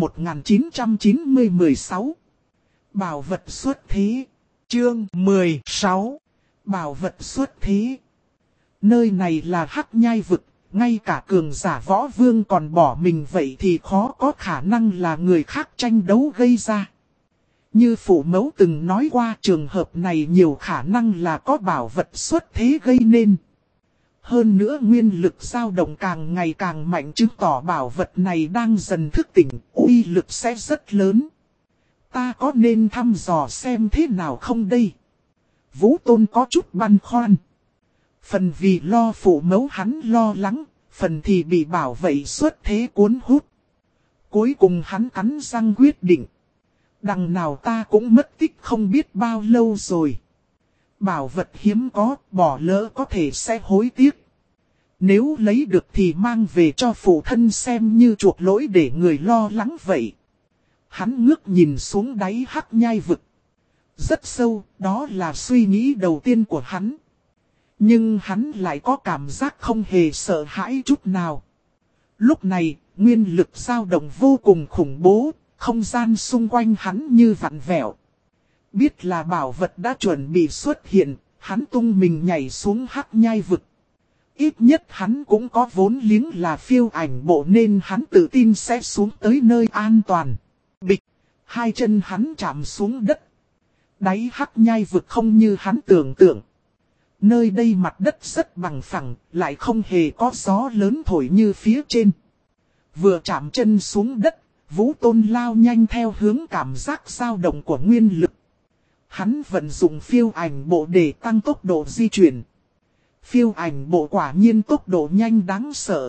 [SPEAKER 1] 1990-16. Bảo vật xuất thế. Chương 16. Bảo vật xuất thế. Nơi này là Hắc Nhai vực. Ngay cả cường giả võ vương còn bỏ mình vậy thì khó có khả năng là người khác tranh đấu gây ra. Như phụ mẫu từng nói qua, trường hợp này nhiều khả năng là có bảo vật xuất thế gây nên. Hơn nữa nguyên lực dao động càng ngày càng mạnh, chứng tỏ bảo vật này đang dần thức tỉnh, uy lực sẽ rất lớn. Ta có nên thăm dò xem thế nào không đây? Vũ Tôn có chút băn khoăn. Phần vì lo phụ mẫu hắn lo lắng, phần thì bị bảo vệ xuất thế cuốn hút. Cuối cùng hắn cắn răng quyết định. Đằng nào ta cũng mất tích không biết bao lâu rồi. Bảo vật hiếm có, bỏ lỡ có thể sẽ hối tiếc. Nếu lấy được thì mang về cho phụ thân xem như chuộc lỗi để người lo lắng vậy. Hắn ngước nhìn xuống đáy Hắc Nhai vực. Rất sâu, đó là suy nghĩ đầu tiên của hắn. Nhưng hắn lại có cảm giác không hề sợ hãi chút nào. Lúc này, nguyên lực dao động vô cùng khủng bố, không gian xung quanh hắn như vặn vẹo. Biết là bảo vật đã chuẩn bị xuất hiện, hắn tung mình nhảy xuống Hắc Nhai vực. Ít nhất hắn cũng có vốn liếng là phiêu ảnh bộ nên hắn tự tin sẽ xuống tới nơi an toàn. Bịch, hai chân hắn chạm xuống đất. Đáy Hắc Nhai vực không như hắn tưởng tượng. Nơi đây mặt đất rất bằng phẳng, lại không hề có gió lớn thổi như phía trên. Vừa chạm chân xuống đất, Vũ Tôn lao nhanh theo hướng cảm giác dao động của nguyên lực. Hắn vận dụng phiêu ảnh bộ để tăng tốc độ di chuyển. Phiêu ảnh bộ quả nhiên tốc độ nhanh đáng sợ.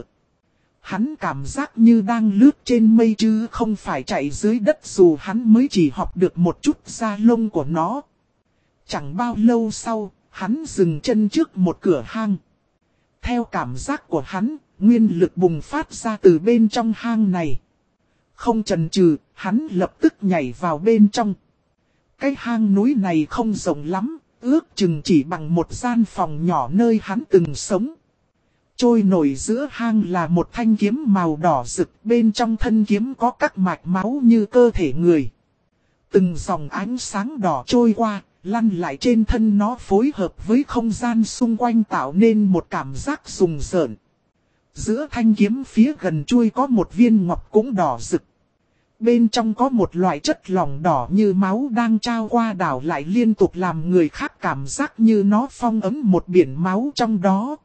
[SPEAKER 1] Hắn cảm giác như đang lướt trên mây chứ không phải chạy dưới đất dù hắn mới chỉ học được một chút da lông của nó. Chẳng bao lâu sau, hắn dừng chân trước một cửa hang. Theo cảm giác của hắn, nguyên lực bùng phát ra từ bên trong hang này. Không chần chừ, hắn lập tức nhảy vào bên trong. Cái hang núi này không rộng lắm, ước chừng chỉ bằng một gian phòng nhỏ nơi hắn từng sống. Trôi nổi giữa hang là một thanh kiếm màu đỏ rực, bên trong thân kiếm có các mạch máu như cơ thể người. Từng dòng ánh sáng đỏ trôi qua, lăn lại trên thân nó phối hợp với không gian xung quanh tạo nên một cảm giác rùng rợn. Giữa thanh kiếm phía gần chuôi có một viên ngọc cũng đỏ rực. Bên trong có một loại chất lỏng đỏ như máu đang trao qua đảo lại liên tục làm người khác cảm giác như nó phong ấm một biển máu trong đó.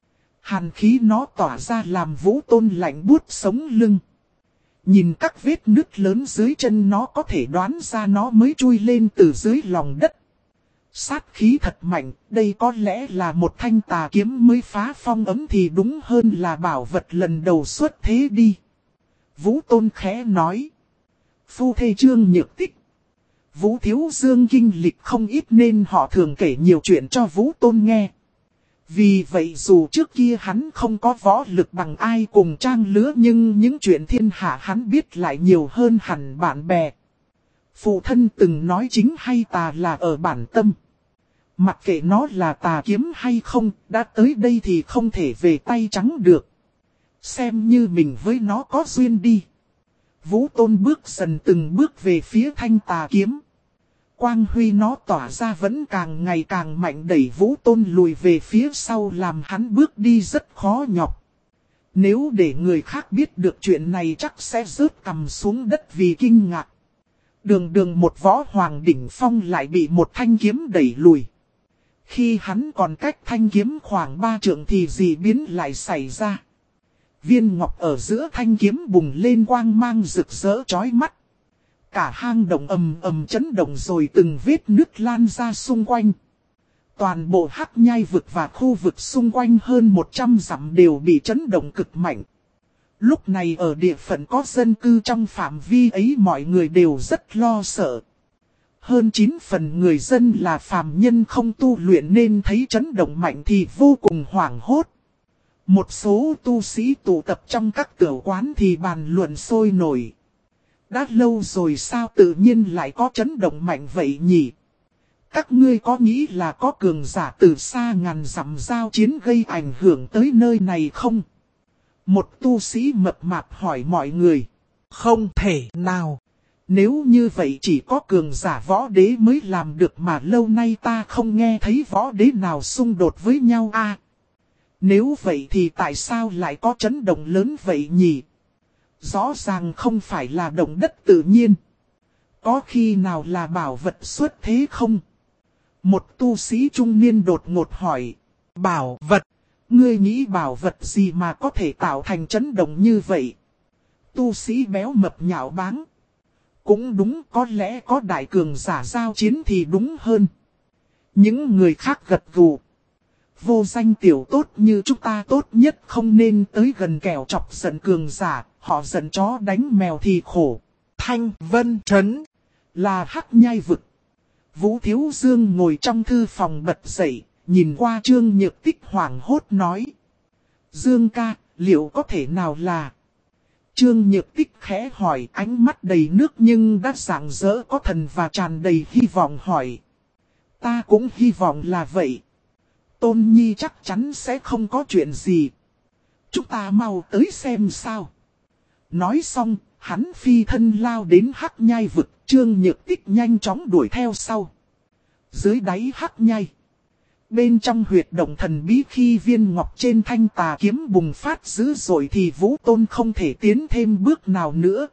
[SPEAKER 1] Hàn khí nó tỏa ra làm Vũ Tôn lạnh buốt sống lưng. Nhìn các vết nứt lớn dưới chân nó có thể đoán ra nó mới chui lên từ dưới lòng đất. Sát khí thật mạnh, đây có lẽ là một thanh tà kiếm mới phá phong ấm thì đúng hơn là bảo vật lần đầu xuất thế đi. Vũ Tôn khẽ nói. Phu thê Trương Nhược Tích. Vũ Thiếu Dương kinh lịch không ít nên họ thường kể nhiều chuyện cho Vũ Tôn nghe. Vì vậy dù trước kia hắn không có võ lực bằng ai cùng trang lứa nhưng những chuyện thiên hạ hắn biết lại nhiều hơn hẳn bạn bè. Phụ thân từng nói chính hay tà là ở bản tâm. Mặc kệ nó là tà kiếm hay không, đã tới đây thì không thể về tay trắng được. Xem như mình với nó có duyên đi. Vũ Tôn bước dần từng bước về phía thanh tà kiếm. Quang huy nó tỏa ra vẫn càng ngày càng mạnh đẩy Vũ Tôn lùi về phía sau làm hắn bước đi rất khó nhọc. Nếu để người khác biết được chuyện này chắc sẽ rớt cằm xuống đất vì kinh ngạc. Đường đường một võ hoàng đỉnh phong lại bị một thanh kiếm đẩy lùi. Khi hắn còn cách thanh kiếm khoảng 3 trượng thì dị biến lại xảy ra. Viên ngọc ở giữa thanh kiếm bùng lên quang mang rực rỡ chói mắt. Cả hang động ầm ầm chấn động rồi từng vết nứt lan ra xung quanh. Toàn bộ Hắc Nhai vực và khu vực xung quanh hơn 100 dặm đều bị chấn động cực mạnh. Lúc này ở địa phận có dân cư trong phạm vi ấy mọi người đều rất lo sợ. Hơn 9 phần người dân là phàm nhân không tu luyện nên thấy chấn động mạnh thì vô cùng hoảng hốt. Một số tu sĩ tụ tập trong các tiểu quán thì bàn luận sôi nổi. Đã lâu rồi sao tự nhiên lại có chấn động mạnh vậy nhỉ? Các ngươi có nghĩ là có cường giả từ xa ngàn dặm giao chiến gây ảnh hưởng tới nơi này không? Một tu sĩ mập mạp hỏi mọi người. Không thể nào. Nếu như vậy chỉ có cường giả võ đế mới làm được mà lâu nay ta không nghe thấy võ đế nào xung đột với nhau a. Nếu vậy thì tại sao lại có chấn động lớn vậy nhỉ? Rõ ràng không phải là động đất tự nhiên. Có khi nào là bảo vật xuất thế không? Một tu sĩ trung niên đột ngột hỏi. Bảo vật? Ngươi nghĩ bảo vật gì mà có thể tạo thành chấn động như vậy? Tu sĩ béo mập nhạo báng. Cũng đúng, có lẽ có đại cường giả giao chiến thì đúng hơn. Những người khác gật gù. Vô danh tiểu tốt như chúng ta tốt nhất không nên tới gần kẻo chọc giận cường giả, họ giận chó đánh mèo thì khổ. Thanh Vân Trấn là Hắc Nhai vực. Vũ Thiếu Dương ngồi trong thư phòng bật dậy, nhìn qua Trương Nhược Tích hoảng hốt nói. Dương ca, liệu có thể nào là... Trương Nhược Tích khẽ hỏi, ánh mắt đầy nước nhưng đã rạng rỡ có thần và tràn đầy hy vọng hỏi. Ta cũng hy vọng là vậy. Tôn Nhi chắc chắn sẽ không có chuyện gì. Chúng ta mau tới xem sao. Nói xong, hắn phi thân lao đến Hắc Nhai vực, Trương Nhược Tích nhanh chóng đuổi theo sau. Dưới đáy Hắc Nhai, bên trong huyệt động thần bí khi viên ngọc trên thanh tà kiếm bùng phát dữ dội thì Vũ Tôn không thể tiến thêm bước nào nữa.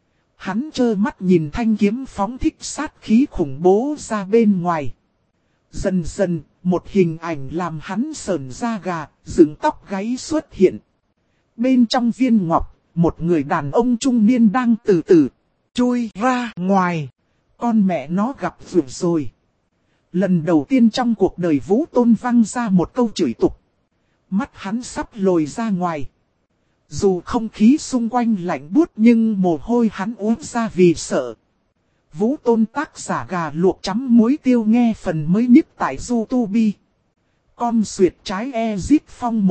[SPEAKER 1] Hắn trơ mắt nhìn thanh kiếm phóng thích sát khí khủng bố ra bên ngoài. Dần dần, một hình ảnh làm hắn sởn da gà, dựng tóc gáy xuất hiện. Bên trong viên ngọc, một người đàn ông trung niên đang từ từ chui ra ngoài. Con mẹ nó gặp rủi rồi. Lần đầu tiên trong cuộc đời Vũ Tôn văng ra một câu chửi tục. Mắt hắn sắp lồi ra ngoài. Dù không khí xung quanh lạnh buốt nhưng mồ hôi hắn ướt ra vì sợ. Vũ Tôn tác giả gà luộc chấm muối tiêu nghe phần mới nhất tại YouTube. Com duyệt trái Ezit Phong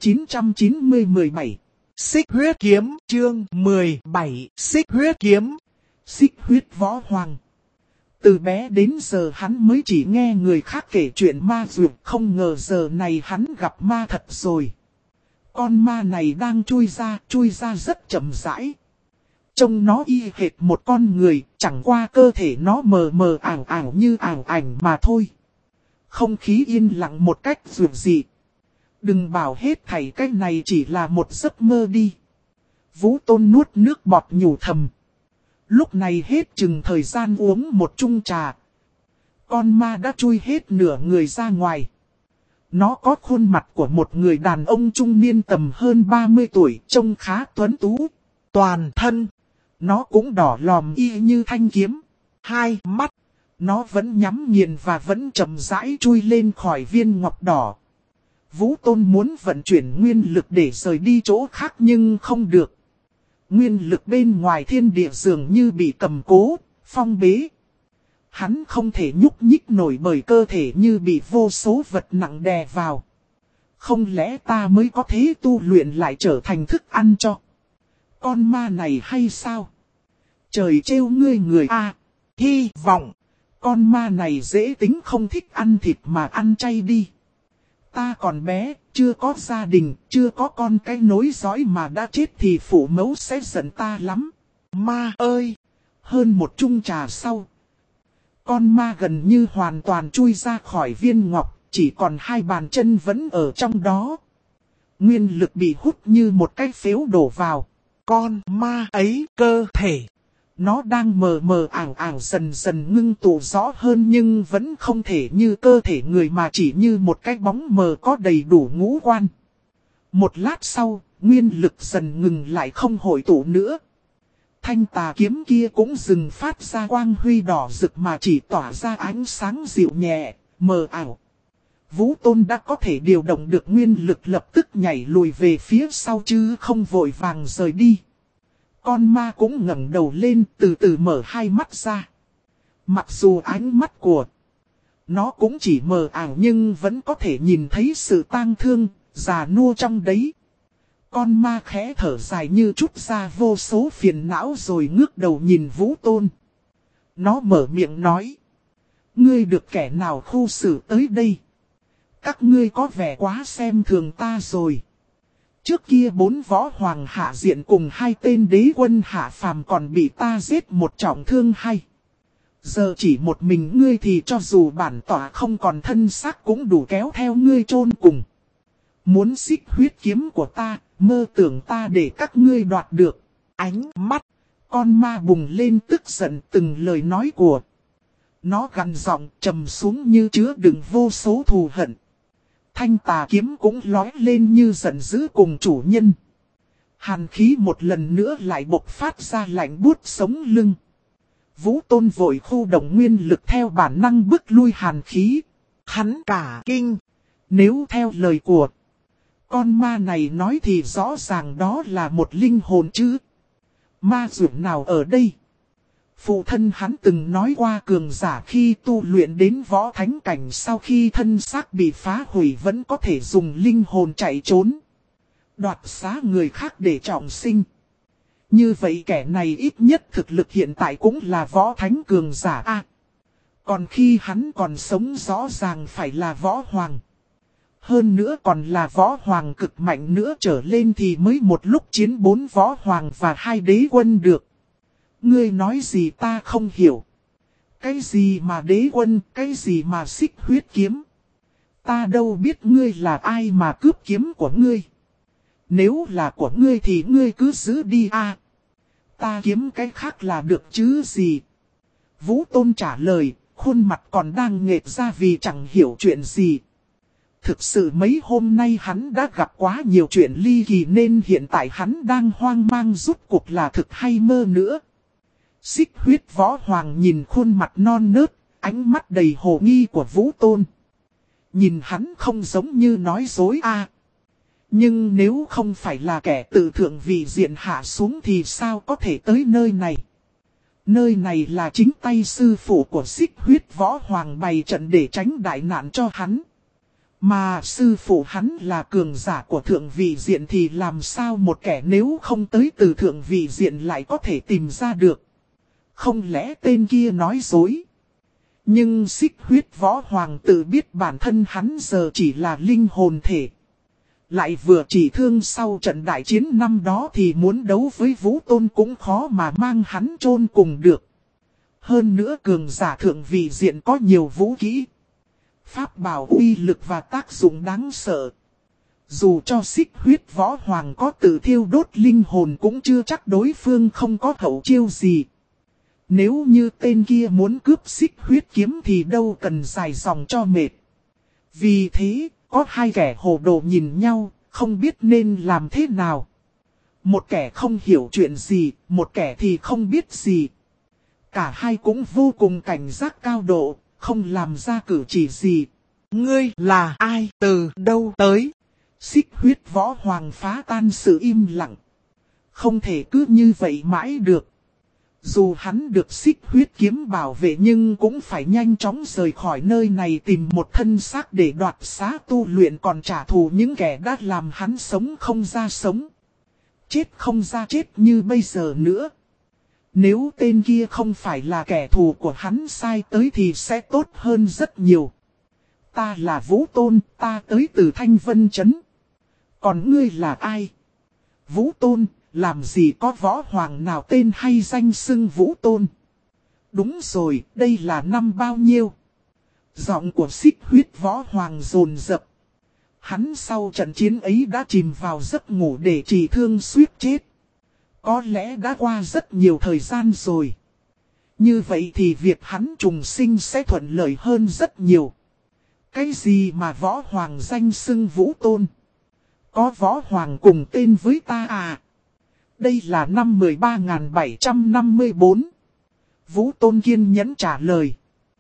[SPEAKER 1] 1990-17. Xích huyết kiếm chương 17. Xích huyết kiếm. Xích huyết võ hoàng. Từ bé đến giờ hắn mới chỉ nghe người khác kể chuyện ma dược, không ngờ giờ này hắn gặp ma thật rồi. Con ma này đang chui ra rất chậm rãi. Trông nó y hệt một con người, chẳng qua cơ thể nó mờ mờ ảo ảo như ảo ảnh mà thôi. Không khí yên lặng một cách dường dị. Đừng bảo hết thảy cái này chỉ là một giấc mơ đi. Vũ Tôn nuốt nước bọt nhủ thầm. Lúc này hết chừng thời gian uống một chung trà. Con ma đã chui hết nửa người ra ngoài. Nó có khuôn mặt của một người đàn ông trung niên tầm hơn 30 tuổi, trông khá tuấn tú. Toàn thân, nó cũng đỏ lòm y như thanh kiếm. Hai mắt, nó vẫn nhắm nghiền và vẫn chậm rãi chui lên khỏi viên ngọc đỏ. Vũ Tôn muốn vận chuyển nguyên lực để rời đi chỗ khác nhưng không được. Nguyên lực bên ngoài thiên địa dường như bị cầm cố, phong bế. Hắn không thể nhúc nhích nổi bởi cơ thể như bị vô số vật nặng đè vào. Không lẽ ta mới có thế tu luyện lại trở thành thức ăn cho con ma này hay sao? Trời trêu ngươi người a, hy vọng con ma này dễ tính không thích ăn thịt mà ăn chay đi. Ta còn bé, chưa có gia đình, chưa có con cái nối dõi mà đã chết thì phụ mẫu sẽ giận ta lắm. Ma ơi! Hơn một chung trà sau, con ma gần như hoàn toàn chui ra khỏi viên ngọc, chỉ còn hai bàn chân vẫn ở trong đó. Nguyên lực bị hút như một cái phếu đổ vào. Con ma ấy cơ thể. Nó đang mờ mờ ảo ảo dần dần ngưng tụ rõ hơn nhưng vẫn không thể như cơ thể người mà chỉ như một cái bóng mờ có đầy đủ ngũ quan. Một lát sau, nguyên lực dần ngừng lại không hội tụ nữa. Thanh tà kiếm kia cũng dừng phát ra quang huy đỏ rực mà chỉ tỏa ra ánh sáng dịu nhẹ, mờ ảo. Vũ Tôn đã có thể điều động được nguyên lực lập tức nhảy lùi về phía sau chứ không vội vàng rời đi. Con ma cũng ngẩng đầu lên từ từ mở hai mắt ra. Mặc dù ánh mắt của nó cũng chỉ mờ ảo nhưng vẫn có thể nhìn thấy sự tang thương, già nua trong đấy. Con ma khẽ thở dài như trút ra vô số phiền não rồi ngước đầu nhìn Vũ Tôn. Nó mở miệng nói. Ngươi được kẻ nào khu xử tới đây? Các ngươi có vẻ quá xem thường ta rồi. Trước kia 4 võ hoàng hạ diện cùng 2 tên đế quân hạ phàm còn bị ta giết một trọng thương hay. Giờ chỉ một mình ngươi thì cho dù bản tỏa không còn thân xác cũng đủ kéo theo ngươi chôn cùng. Muốn xích huyết kiếm của ta, mơ tưởng ta để các ngươi đoạt được. Ánh mắt, con ma bùng lên tức giận từng lời nói của. Nó gằn giọng trầm xuống như chứa đựng vô số thù hận. Thanh tà kiếm cũng lói lên như giận dữ cùng chủ nhân. Hàn khí một lần nữa lại bộc phát ra lạnh buốt sống lưng. Vũ Tôn vội khu động nguyên lực theo bản năng bức lui hàn khí. Hắn cả kinh. Nếu theo lời của con ma này nói thì rõ ràng đó là một linh hồn chứ. Ma dược nào ở đây? Phụ thân hắn từng nói qua cường giả khi tu luyện đến võ thánh cảnh sau khi thân xác bị phá hủy vẫn có thể dùng linh hồn chạy trốn. Đoạt xá người khác để trọng sinh. Như vậy kẻ này ít nhất thực lực hiện tại cũng là võ thánh cường giả a. Còn khi hắn còn sống rõ ràng phải là võ hoàng. Hơn nữa còn là võ hoàng cực mạnh nữa trở lên thì mới một lúc chiến 4 võ hoàng và 2 đế quân được. Ngươi nói gì ta không hiểu. Cái gì mà đế quân, cái gì mà xích huyết kiếm. Ta đâu biết ngươi là ai mà cướp kiếm của ngươi. Nếu là của ngươi thì ngươi cứ giữ đi a. Ta kiếm cái khác là được chứ gì. Vũ Tôn trả lời, khuôn mặt còn đang nghệt ra vì chẳng hiểu chuyện gì. Thực sự mấy hôm nay hắn đã gặp quá nhiều chuyện ly kỳ nên hiện tại hắn đang hoang mang rút cuộc là thực hay mơ nữa. Xích huyết võ hoàng nhìn khuôn mặt non nớt, ánh mắt đầy hồ nghi của Vũ Tôn. Nhìn hắn không giống như nói dối a. Nhưng nếu không phải là kẻ từ thượng vị diện hạ xuống thì sao có thể tới nơi này? Nơi này là chính tay sư phụ của xích huyết võ hoàng bày trận để tránh đại nạn cho hắn. Mà sư phụ hắn là cường giả của thượng vị diện thì làm sao một kẻ nếu không tới từ thượng vị diện lại có thể tìm ra được? Không lẽ tên kia nói dối? Nhưng xích huyết võ hoàng tự biết bản thân hắn giờ chỉ là linh hồn thể. Lại vừa chỉ thương sau trận đại chiến năm đó thì muốn đấu với Vũ Tôn cũng khó mà mang hắn chôn cùng được. Hơn nữa cường giả thượng vị diện có nhiều vũ kỹ, pháp bảo uy lực và tác dụng đáng sợ. Dù cho xích huyết võ hoàng có tự thiêu đốt linh hồn cũng chưa chắc đối phương không có hậu chiêu gì. Nếu như tên kia muốn cướp xích huyết kiếm thì đâu cần dài dòng cho mệt. Vì thế, có hai kẻ hồ đồ nhìn nhau, không biết nên làm thế nào. Một kẻ không hiểu chuyện gì, một kẻ thì không biết gì. Cả hai cũng vô cùng cảnh giác cao độ, không làm ra cử chỉ gì. Ngươi là ai, từ đâu tới? Xích huyết võ hoàng phá tan sự im lặng. Không thể cứ như vậy mãi được. Dù hắn được xích huyết kiếm bảo vệ nhưng cũng phải nhanh chóng rời khỏi nơi này tìm một thân xác để đoạt xá tu luyện còn trả thù những kẻ đã làm hắn sống không ra sống. Chết không ra chết như bây giờ nữa. Nếu tên kia không phải là kẻ thù của hắn sai tới thì sẽ tốt hơn rất nhiều. Ta là Vũ Tôn, ta tới từ Thanh Vân Trấn. Còn ngươi là ai? Vũ Tôn, làm gì có võ hoàng nào tên hay danh xưng Vũ Tôn? Đúng rồi, đây là năm bao nhiêu? Giọng của xích huyết võ hoàng dồn dập. Hắn sau trận chiến ấy đã chìm vào giấc ngủ để trị thương suýt chết. Có lẽ đã qua rất nhiều thời gian rồi. Như vậy thì việc hắn trùng sinh sẽ thuận lợi hơn rất nhiều. Cái gì mà võ hoàng danh xưng Vũ Tôn? Có võ hoàng cùng tên với ta à? Đây là năm 13.754. Vũ Tôn kiên nhẫn trả lời.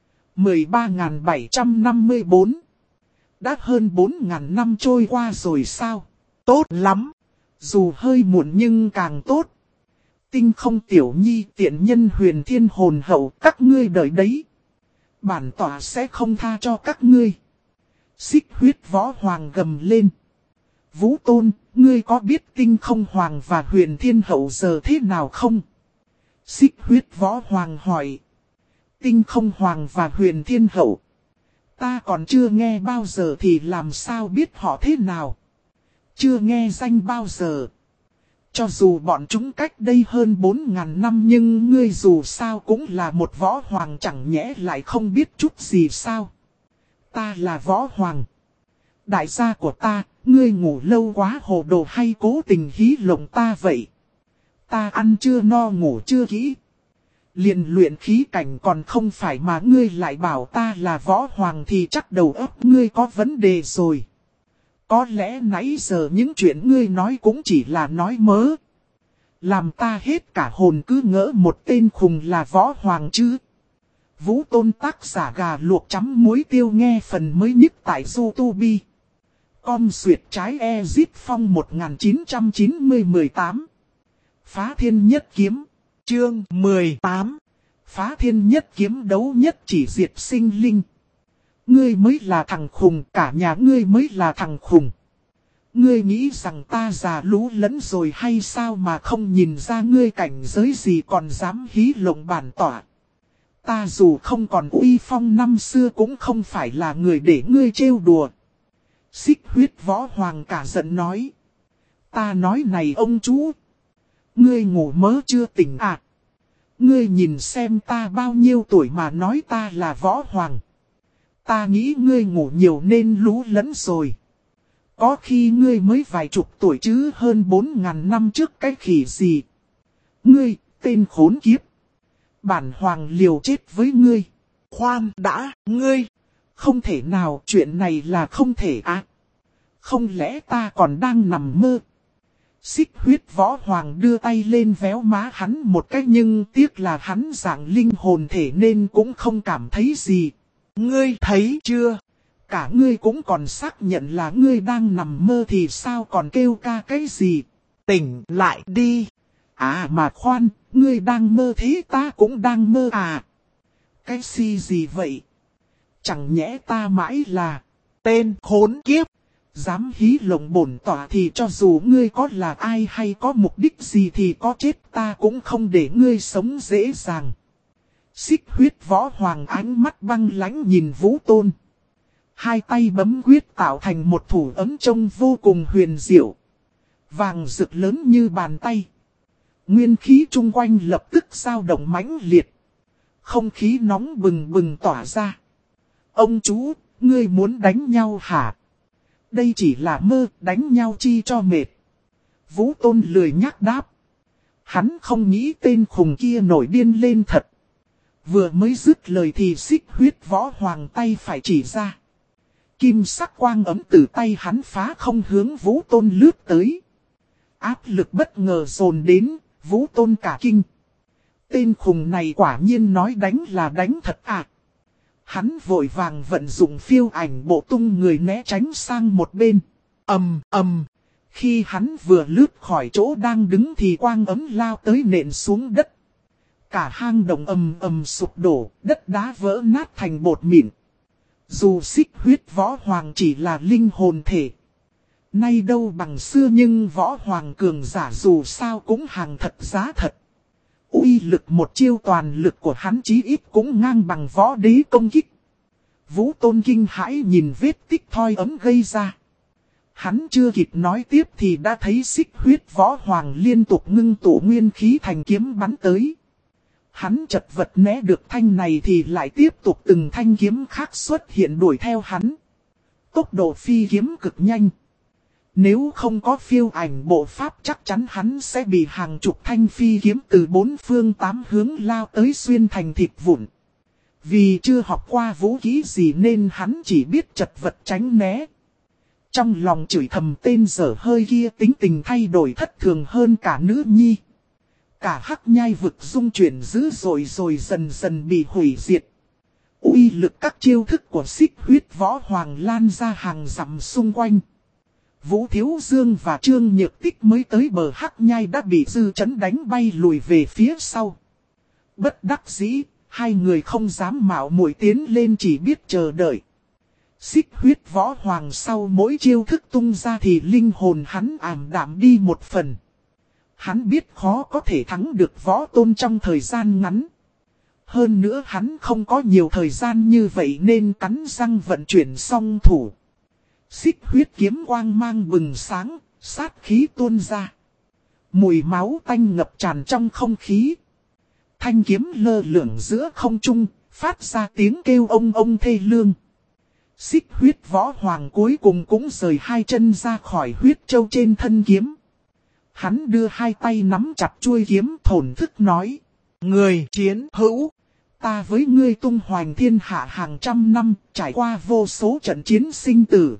[SPEAKER 1] 13.754. Đã hơn 4.000 năm trôi qua rồi sao? Tốt lắm. Dù hơi muộn nhưng càng tốt. Tinh không tiểu nhi tiện nhân huyền thiên hồn hậu các ngươi đợi đấy. Bản tỏa sẽ không tha cho các ngươi. Xích huyết võ hoàng gầm lên. Vũ Tôn, ngươi có biết tinh không hoàng và huyền thiên hậu giờ thế nào không? Xích huyết võ hoàng hỏi. Tinh không hoàng và huyền thiên hậu. Ta còn chưa nghe bao giờ thì làm sao biết họ thế nào? Chưa nghe danh bao giờ. Cho dù bọn chúng cách đây hơn 4.000 năm nhưng ngươi dù sao cũng là một võ hoàng chẳng nhẽ lại không biết chút gì sao? Ta là võ hoàng. Đại gia của ta, ngươi ngủ lâu quá hồ đồ hay cố tình hí lộng ta vậy? Ta ăn chưa no ngủ chưa kỹ. Liền luyện khí cảnh còn không phải mà ngươi lại bảo ta là võ hoàng thì chắc đầu óc ngươi có vấn đề rồi. Có lẽ nãy giờ những chuyện ngươi nói cũng chỉ là nói mớ. Làm ta hết cả hồn cứ ngỡ một tên khùng là võ hoàng chứ. Vũ Tôn tác giả gà luộc chấm muối tiêu nghe phần mới nhất tại YouTube. Com duyệt trái Ezit Phong 1990-18. Phá thiên nhất kiếm. Chương 18. Phá thiên nhất kiếm đấu nhất chỉ diệt sinh linh. Ngươi mới là thằng khùng, cả nhà ngươi mới là thằng khùng. Ngươi nghĩ rằng ta già lú lẫn rồi hay sao mà không nhìn ra ngươi cảnh giới gì còn dám hí lộng bản tỏa. Ta dù không còn uy phong năm xưa cũng không phải là người để ngươi trêu đùa. Xích huyết võ hoàng cả giận nói. Ta nói này ông chú. Ngươi ngủ mớ chưa tỉnh à? Ngươi nhìn xem ta bao nhiêu tuổi mà nói ta là võ hoàng. Ta nghĩ ngươi ngủ nhiều nên lú lẫn rồi. Có khi ngươi mới vài chục tuổi chứ hơn 4.000 năm trước cái khỉ gì. Ngươi, tên khốn kiếp. Bản hoàng liều chết với ngươi. Khoan đã, ngươi. Không thể nào, chuyện này là không thể á. Không lẽ ta còn đang nằm mơ? Xích huyết võ hoàng đưa tay lên véo má hắn một cái nhưng tiếc là hắn dạng linh hồn thể nên cũng không cảm thấy gì. Ngươi thấy chưa? Cả ngươi cũng còn xác nhận là ngươi đang nằm mơ thì sao còn kêu ca cái gì? Tỉnh lại đi. À mà khoan, ngươi đang mơ thế ta cũng đang mơ à? Cái gì vậy? Chẳng nhẽ ta mãi là tên khốn kiếp. Dám hí lộng bổn tỏa thì cho dù ngươi có là ai hay có mục đích gì thì có chết ta cũng không để ngươi sống dễ dàng. Xích huyết võ hoàng ánh mắt băng lãnh nhìn Vũ Tôn. Hai tay bấm quyết tạo thành một thủ ấm trông vô cùng huyền diệu. Vàng rực lớn như bàn tay. Nguyên khí chung quanh lập tức dao động mãnh liệt. Không khí nóng bừng bừng tỏa ra. Ông chú, ngươi muốn đánh nhau hả? Đây chỉ là mơ, đánh nhau chi cho mệt. Vũ Tôn lười nhắc đáp. Hắn không nghĩ tên khùng kia nổi điên lên thật. Vừa mới dứt lời thì xích huyết võ hoàng tay phải chỉ ra. Kim sắc quang ấm từ tay hắn phá không hướng Vũ Tôn lướt tới. Áp lực bất ngờ dồn đến, Vũ Tôn cả kinh. Tên khùng này quả nhiên nói đánh là đánh thật à. Hắn vội vàng vận dụng phiêu ảnh bộ tung người né tránh sang một bên. Ầm. Khi hắn vừa lướt khỏi chỗ đang đứng thì quang ấm lao tới nện xuống đất. Cả hang động ầm ầm sụp đổ, đất đá vỡ nát thành bột mịn. Dù xích huyết võ hoàng chỉ là linh hồn thể. Nay đâu bằng xưa nhưng võ hoàng cường giả dù sao cũng hàng thật giá thật. Uy lực một chiêu toàn lực của hắn chí ít cũng ngang bằng võ đế công kích. Vũ Tôn kinh hãi nhìn vết tích thoi ấm gây ra. Hắn chưa kịp nói tiếp thì đã thấy xích huyết võ hoàng liên tục ngưng tụ nguyên khí thành kiếm bắn tới. Hắn chật vật né được thanh này thì lại tiếp tục từng thanh kiếm khác xuất hiện đuổi theo hắn. Tốc độ phi kiếm cực nhanh. Nếu không có phiêu ảnh bộ pháp chắc chắn hắn sẽ bị hàng chục thanh phi kiếm từ bốn phương tám hướng lao tới xuyên thành thịt vụn. Vì chưa học qua vũ khí gì nên hắn chỉ biết chật vật tránh né. Trong lòng chửi thầm tên dở hơi kia tính tình thay đổi thất thường hơn cả nữ nhi. Cả hắc nhai vực dung chuyển dữ dội rồi dần dần bị hủy diệt. Uy lực các chiêu thức của xích huyết võ hoàng lan ra hàng dặm xung quanh. Vũ Thiếu Dương và Trương Nhược Tích mới tới bờ hắc nhai đã bị dư chấn đánh bay lùi về phía sau. Bất đắc dĩ, hai người không dám mạo muội tiến lên chỉ biết chờ đợi. Xích huyết võ hoàng sau mỗi chiêu thức tung ra thì linh hồn hắn ảm đạm đi một phần. Hắn biết khó có thể thắng được võ tôn trong thời gian ngắn. Hơn nữa hắn không có nhiều thời gian như vậy nên cắn răng vận chuyển song thủ. Xích huyết kiếm quang mang bừng sáng, sát khí tuôn ra. Mùi máu tanh ngập tràn trong không khí. Thanh kiếm lơ lửng giữa không trung, phát ra tiếng kêu ông thê lương. Xích huyết võ hoàng cuối cùng cũng rời hai chân ra khỏi huyết châu trên thân kiếm. Hắn đưa hai tay nắm chặt chuôi kiếm thổn thức nói. Người chiến hữu, ta với ngươi tung hoành thiên hạ hàng trăm năm, trải qua vô số trận chiến sinh tử.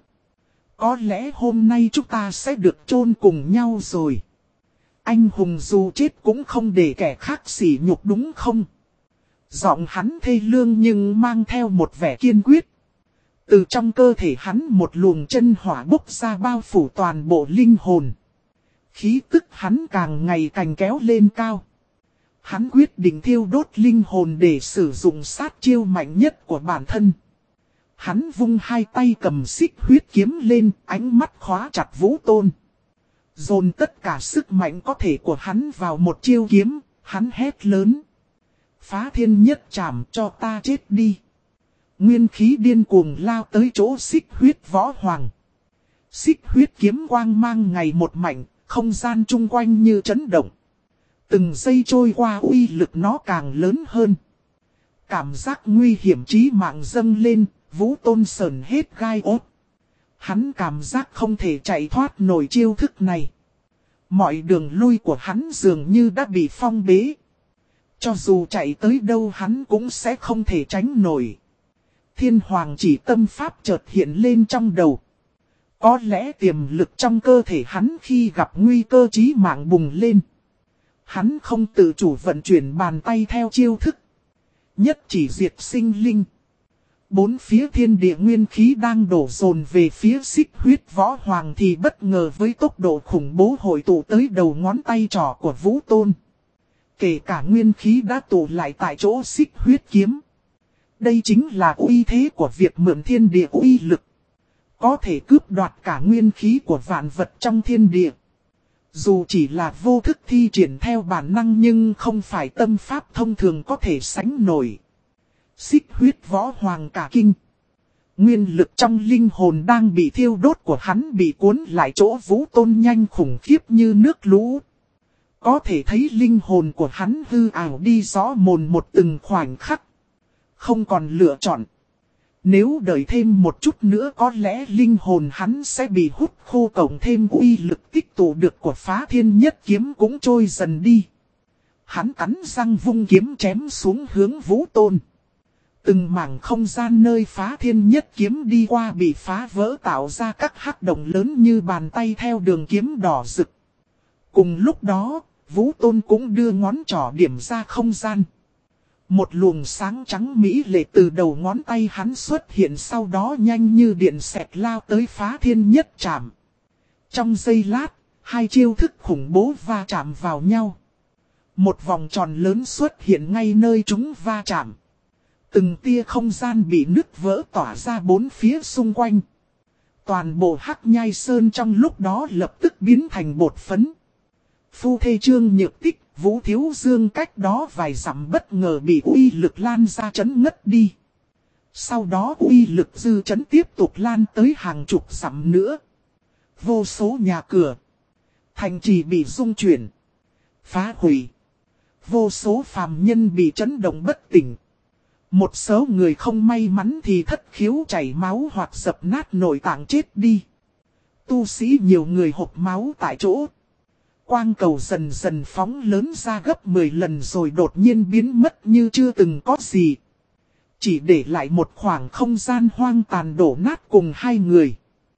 [SPEAKER 1] Có lẽ hôm nay chúng ta sẽ được chôn cùng nhau rồi. Anh hùng dù chết cũng không để kẻ khác sỉ nhục đúng không? Giọng hắn thê lương nhưng mang theo một vẻ kiên quyết. Từ trong cơ thể hắn một luồng chân hỏa bốc ra bao phủ toàn bộ linh hồn. Khí tức hắn càng ngày càng kéo lên cao. Hắn quyết định thiêu đốt linh hồn để sử dụng sát chiêu mạnh nhất của bản thân. Hắn vung hai tay cầm xích huyết kiếm lên, ánh mắt khóa chặt Vũ Tôn. Dồn tất cả sức mạnh có thể của hắn vào một chiêu kiếm, hắn hét lớn. Phá thiên nhất trảm cho ta chết đi. Nguyên khí điên cuồng lao tới chỗ xích huyết võ hoàng. Xích huyết kiếm quang mang ngày một mạnh, không gian chung quanh như chấn động. Từng giây trôi qua uy lực nó càng lớn hơn. Cảm giác nguy hiểm chí mạng dâng lên, Vũ Tôn sờn hết gai ốt. Hắn cảm giác không thể chạy thoát nổi chiêu thức này. Mọi đường lui của hắn dường như đã bị phong bế. Cho dù chạy tới đâu hắn cũng sẽ không thể tránh nổi. Thiên Hoàng chỉ tâm pháp chợt hiện lên trong đầu. Có lẽ tiềm lực trong cơ thể hắn khi gặp nguy cơ chí mạng bùng lên. Hắn không tự chủ vận chuyển bàn tay theo chiêu thức. Nhất chỉ diệt sinh linh. Bốn phía thiên địa nguyên khí đang đổ dồn về phía xích huyết võ hoàng thì bất ngờ với tốc độ khủng bố hội tụ tới đầu ngón tay trỏ của Vũ Tôn. Kể cả nguyên khí đã tụ lại tại chỗ xích huyết kiếm. Đây chính là uy thế của việc mượn thiên địa uy lực. Có thể cướp đoạt cả nguyên khí của vạn vật trong thiên địa. Dù chỉ là vô thức thi triển theo bản năng nhưng không phải tâm pháp thông thường có thể sánh nổi. Xích huyết võ hoàng cả kinh. Nguyên lực trong linh hồn đang bị thiêu đốt của hắn bị cuốn lại chỗ Vũ Tôn nhanh khủng khiếp như nước lũ. Có thể thấy linh hồn của hắn hư ảo đi rõ mồn một từng khoảnh khắc. Không còn lựa chọn. Nếu đợi thêm một chút nữa có lẽ linh hồn hắn sẽ bị hút khô, cộng thêm uy lực tích tụ được của phá thiên nhất kiếm cũng trôi dần đi. Hắn cắn răng vung kiếm chém xuống hướng Vũ Tôn. Từng mảng không gian nơi phá thiên nhất kiếm đi qua bị phá vỡ tạo ra các hắc động lớn như bàn tay theo đường kiếm đỏ rực. Cùng lúc đó, Vũ Tôn cũng đưa ngón trỏ điểm ra không gian. Một luồng sáng trắng mỹ lệ từ đầu ngón tay hắn xuất hiện, sau đó nhanh như điện xẹt lao tới phá thiên nhất trảm. Trong giây lát, hai chiêu thức khủng bố va chạm vào nhau. Một vòng tròn lớn xuất hiện ngay nơi chúng va chạm. Từng tia không gian bị nứt vỡ tỏa ra bốn phía xung quanh. Toàn bộ Hắc Nhai Sơn trong lúc đó lập tức biến thành bột phấn. Phu thê Trương Nhược Tích, Vũ Thiếu Dương cách đó vài dặm bất ngờ bị uy lực lan ra chấn ngất đi. Sau đó uy lực dư chấn tiếp tục lan tới hàng chục dặm nữa. Vô số nhà cửa, thành trì bị rung chuyển, phá hủy. Vô số phàm nhân bị chấn động bất tỉnh. Một số người không may mắn thì thất khiếu chảy máu hoặc dập nát nội tạng chết đi. Tu sĩ nhiều người hộc máu tại chỗ. Quang cầu dần dần phóng lớn ra gấp 10 lần rồi đột nhiên biến mất như chưa từng có gì. Chỉ để lại một khoảng không gian hoang tàn đổ nát cùng hai người.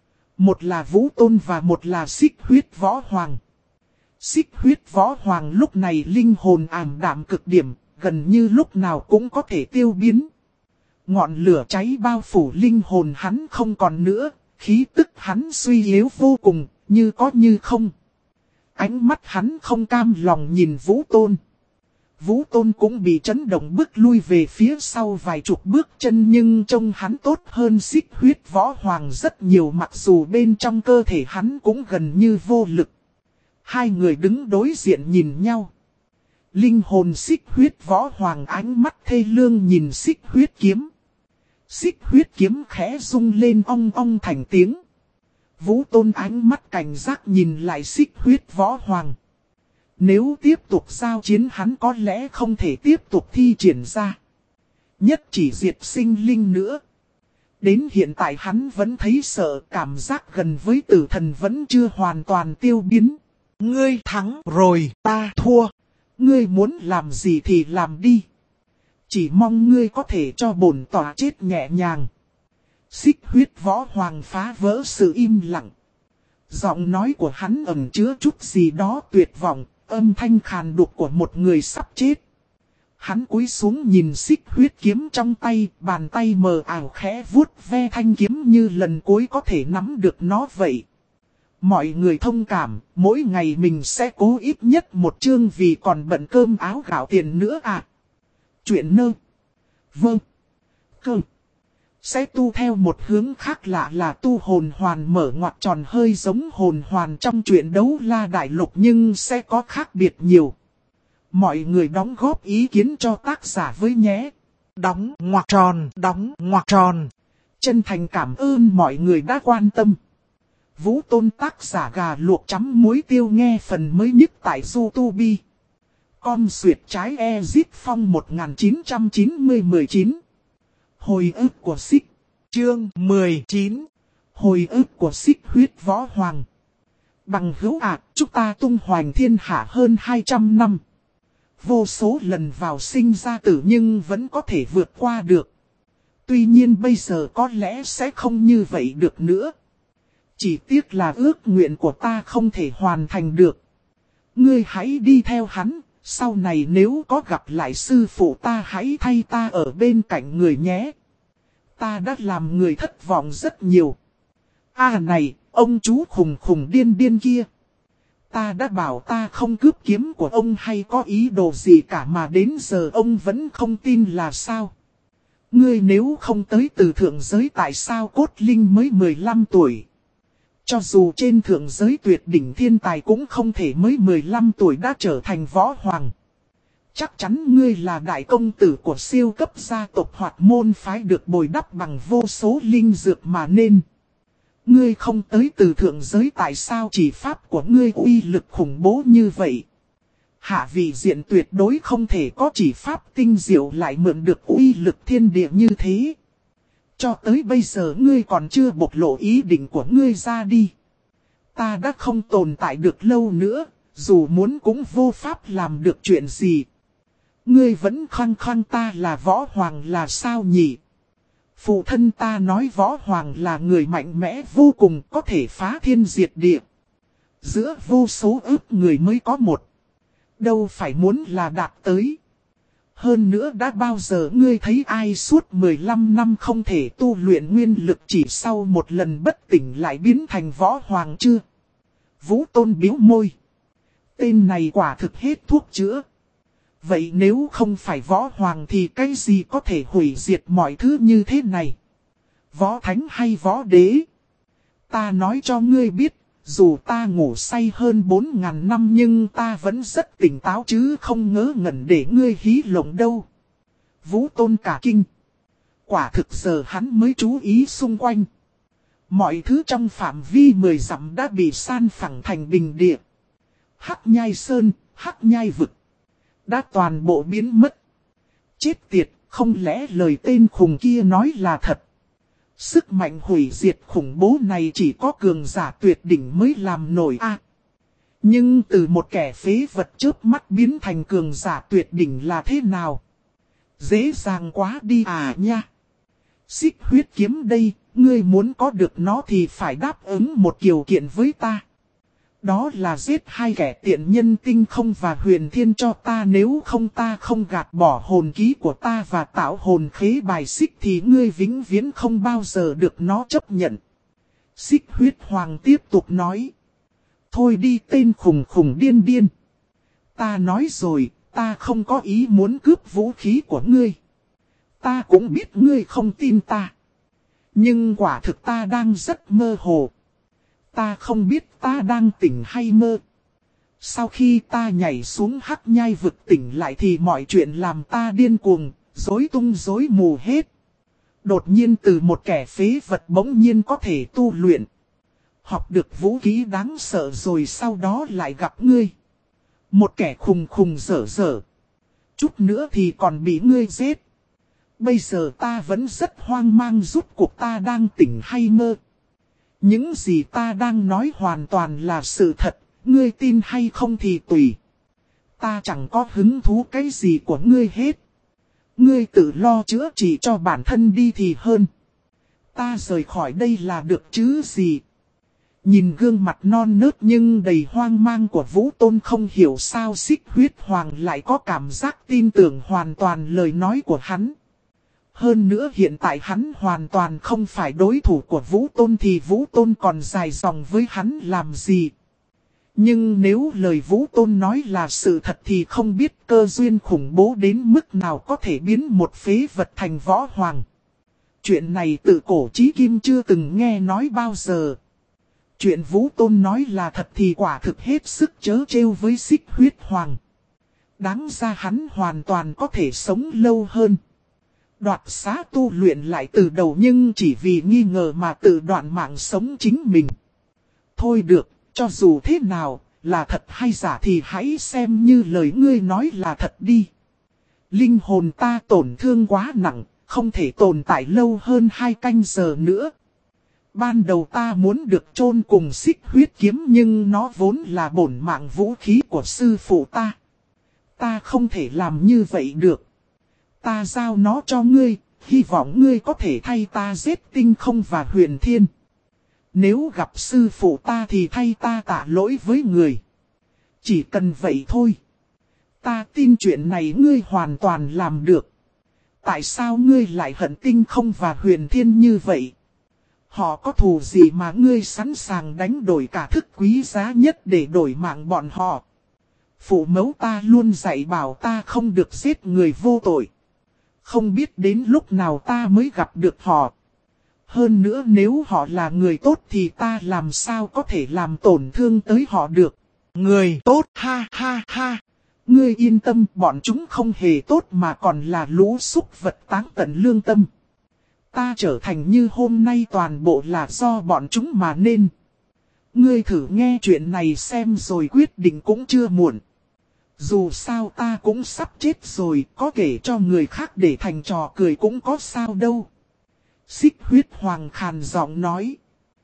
[SPEAKER 1] Một là Vũ Tôn và một là Xích Huyết Võ Hoàng. Xích Huyết Võ Hoàng lúc này linh hồn ảm đạm cực điểm, gần như lúc nào cũng có thể tiêu biến. Ngọn lửa cháy bao phủ linh hồn hắn không còn nữa, khí tức hắn suy yếu vô cùng, như có như không. Ánh mắt hắn không cam lòng nhìn Vũ Tôn. Vũ Tôn cũng bị chấn động bước lui về phía sau vài chục bước chân, nhưng trông hắn tốt hơn Xích Huyết Võ Hoàng rất nhiều, mặc dù bên trong cơ thể hắn cũng gần như vô lực. Hai người đứng đối diện nhìn nhau. Linh hồn Xích Huyết Võ Hoàng ánh mắt thê lương nhìn Xích Huyết Kiếm. Xích Huyết Kiếm khẽ rung lên ong ong thành tiếng. Vũ Tôn ánh mắt cảnh giác nhìn lại Xích Huyết Võ Hoàng. Nếu tiếp tục giao chiến hắn có lẽ không thể tiếp tục thi triển ra. Nhất chỉ diệt sinh linh nữa. Đến hiện tại hắn vẫn thấy sợ, cảm giác gần với tử thần vẫn chưa hoàn toàn tiêu biến. Ngươi thắng rồi, ta thua. Ngươi muốn làm gì thì làm đi. Chỉ mong ngươi có thể cho bổn tỏa chết nhẹ nhàng. Xích Huyết Võ Hoàng phá vỡ sự im lặng. Giọng nói của hắn ẩn chứa chút gì đó tuyệt vọng, âm thanh khàn đục của một người sắp chết. Hắn cúi xuống nhìn Xích Huyết Kiếm trong tay, bàn tay mờ ảo khẽ vuốt ve thanh kiếm như lần cuối có thể nắm được nó vậy. Mọi người thông cảm, mỗi ngày mình sẽ cố ít nhất một chương vì còn bận cơm áo gạo tiền nữa à. Chuyện nơ. Vâng. Cơ. Sẽ tu theo một hướng khác lạ là tu hồn hoàn mở ngoặc tròn, hơi giống hồn hoàn trong chuyện Đấu La Đại Lục nhưng sẽ có khác biệt nhiều. Mọi người đóng góp ý kiến cho tác giả với nhé. Đóng ngoặc tròn, đóng ngoặc tròn. Chân thành cảm ơn mọi người đã quan tâm. Vũ Tôn tác giả gà luộc chấm muối tiêu nghe phần mới nhất tại YouTube. Con xuyệt trái Ezit Phong 1990-19. Hồi ức của Xích. Chương 19. Hồi ức của Xích Huyết Võ Hoàng. Bằng hữu ạ, chúng ta tung hoành thiên hạ hơn 200 năm. Vô số lần vào sinh ra tử nhưng vẫn có thể vượt qua được. Tuy nhiên bây giờ có lẽ sẽ không như vậy được nữa. Chỉ tiếc là ước nguyện của ta không thể hoàn thành được. Ngươi hãy đi theo hắn, sau này nếu có gặp lại sư phụ ta hãy thay ta ở bên cạnh người nhé. Ta đã làm người thất vọng rất nhiều. À này, ông chú khùng khùng điên điên kia. Ta đã bảo ta không cướp kiếm của ông hay có ý đồ gì cả mà đến giờ ông vẫn không tin là sao? Ngươi nếu không tới từ thượng giới tại sao Cốt Linh mới 15 tuổi? Cho dù trên thượng giới tuyệt đỉnh thiên tài cũng không thể mới 15 tuổi đã trở thành võ hoàng. Chắc chắn ngươi là đại công tử của siêu cấp gia tộc hoặc môn phái được bồi đắp bằng vô số linh dược mà nên. Ngươi không tới từ thượng giới tại sao chỉ pháp của ngươi uy lực khủng bố như vậy? Hạ vị diện tuyệt đối không thể có chỉ pháp tinh diệu lại mượn được uy lực thiên địa như thế. Cho tới bây giờ ngươi còn chưa bộc lộ ý định của ngươi ra đi. Ta đã không tồn tại được lâu nữa, dù muốn cũng vô pháp làm được chuyện gì. Ngươi vẫn khăng khăng ta là võ hoàng là sao nhỉ? Phụ thân ta nói võ hoàng là người mạnh mẽ vô cùng có thể phá thiên diệt địa. Giữa vô số ước người mới có một. Đâu phải muốn là đạt tới. Hơn nữa đã bao giờ ngươi thấy ai suốt 15 năm không thể tu luyện nguyên lực chỉ sau một lần bất tỉnh lại biến thành võ hoàng chưa? Vũ Tôn biếu môi. Tên này quả thực hết thuốc chữa. Vậy nếu không phải võ hoàng thì cái gì có thể hủy diệt mọi thứ như thế này? Võ thánh hay võ đế? Ta nói cho ngươi biết, dù ta ngủ say hơn 4.000 năm nhưng ta vẫn rất tỉnh táo chứ không ngớ ngẩn để ngươi hí lộng đâu. Vũ Tôn cả kinh. Quả thực giờ hắn mới chú ý xung quanh. Mọi thứ trong phạm vi 10 dặm đã bị san phẳng thành bình địa. Hắc nhai sơn, hắc nhai vực đã toàn bộ biến mất. Chết tiệt, không lẽ lời tên khùng kia nói là thật? Sức mạnh hủy diệt khủng bố này chỉ có cường giả tuyệt đỉnh mới làm nổi a. Nhưng từ một kẻ phế vật chớp mắt biến thành cường giả tuyệt đỉnh là thế nào? Dễ dàng quá đi à nha. Xích huyết kiếm đây, ngươi muốn có được nó thì phải đáp ứng một điều kiện với ta. Đó là giết hai kẻ tiện nhân Tinh Không và Huyền Thiên cho ta, nếu không ta không gạt bỏ hồn ký của ta và tạo hồn khế bài xích thì ngươi vĩnh viễn không bao giờ được nó chấp nhận. Xích huyết hoàng tiếp tục nói. Thôi đi tên khùng khùng điên điên. Ta nói rồi, ta không có ý muốn cướp vũ khí của ngươi. Ta cũng biết ngươi không tin ta. Nhưng quả thực ta đang rất mơ hồ. Ta không biết ta đang tỉnh hay mơ. Sau khi ta nhảy xuống hắc nhai vực tỉnh lại thì mọi chuyện làm ta điên cuồng, rối tung rối mù hết. Đột nhiên từ một kẻ phế vật bỗng nhiên có thể tu luyện. Học được vũ khí đáng sợ rồi sau đó lại gặp ngươi. Một kẻ khùng khùng dở dở. Chút nữa thì còn bị ngươi giết. Bây giờ ta vẫn rất hoang mang rốt cuộc ta đang tỉnh hay mơ. Những gì ta đang nói hoàn toàn là sự thật, ngươi tin hay không thì tùy. Ta chẳng có hứng thú cái gì của ngươi hết. Ngươi tự lo chữa trị cho bản thân đi thì hơn. Ta rời khỏi đây là được chứ gì. Nhìn gương mặt non nớt nhưng đầy hoang mang của Vũ Tôn không hiểu sao Xích huyết hoàng lại có cảm giác tin tưởng hoàn toàn lời nói của hắn. Hơn nữa hiện tại hắn hoàn toàn không phải đối thủ của Vũ Tôn thì Vũ Tôn còn dài dòng với hắn làm gì. Nhưng nếu lời Vũ Tôn nói là sự thật thì không biết cơ duyên khủng bố đến mức nào có thể biến một phế vật thành võ hoàng. Chuyện này từ cổ chí kim chưa từng nghe nói bao giờ. Chuyện Vũ Tôn nói là thật thì quả thực hết sức trớ trêu với Xích huyết hoàng. Đáng ra hắn hoàn toàn có thể sống lâu hơn. Đoạt xá tu luyện lại từ đầu nhưng chỉ vì nghi ngờ mà tự đoạn mạng sống chính mình. Thôi được, cho dù thế nào, là thật hay giả thì hãy xem như lời ngươi nói là thật đi. Linh hồn ta tổn thương quá nặng, không thể tồn tại lâu hơn 2 canh giờ nữa. Ban đầu ta muốn được chôn cùng Xích huyết kiếm nhưng nó vốn là bổn mạng vũ khí của sư phụ ta. Ta không thể làm như vậy được. Ta giao nó cho ngươi, hy vọng ngươi có thể thay ta giết Tinh Không và Huyền Thiên. Nếu gặp sư phụ ta thì thay ta tạ lỗi với người. Chỉ cần vậy thôi. Ta tin chuyện này ngươi hoàn toàn làm được. Tại sao ngươi lại hận Tinh Không và Huyền Thiên như vậy? Họ có thù gì mà ngươi sẵn sàng đánh đổi cả thức quý giá nhất để đổi mạng bọn họ? Phụ mẫu ta luôn dạy bảo ta không được giết người vô tội. Không biết đến lúc nào ta mới gặp được họ. Hơn nữa nếu họ là người tốt thì ta làm sao có thể làm tổn thương tới họ được. Người tốt ha ha ha. Ngươi yên tâm, bọn chúng không hề tốt mà còn là lũ súc vật táng tận lương tâm. Ta trở thành như hôm nay toàn bộ là do bọn chúng mà nên. Ngươi thử nghe chuyện này xem rồi quyết định cũng chưa muộn. Dù sao ta cũng sắp chết rồi, có kể cho người khác để thành trò cười cũng có sao đâu. Xích huyết hoàng khàn giọng nói.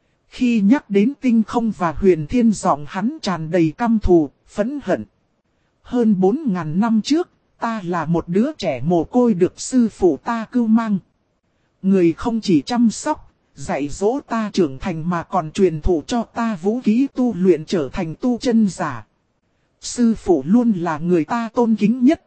[SPEAKER 1] Khi nhắc đến Tinh Không và Huyền Thiên giọng hắn tràn đầy căm thù, phẫn hận. Hơn 4.000 năm trước, ta là một đứa trẻ mồ côi được sư phụ ta cưu mang. Người không chỉ chăm sóc, dạy dỗ ta trưởng thành mà còn truyền thụ cho ta vũ khí tu luyện trở thành tu chân giả. Sư phụ luôn là người ta tôn kính nhất.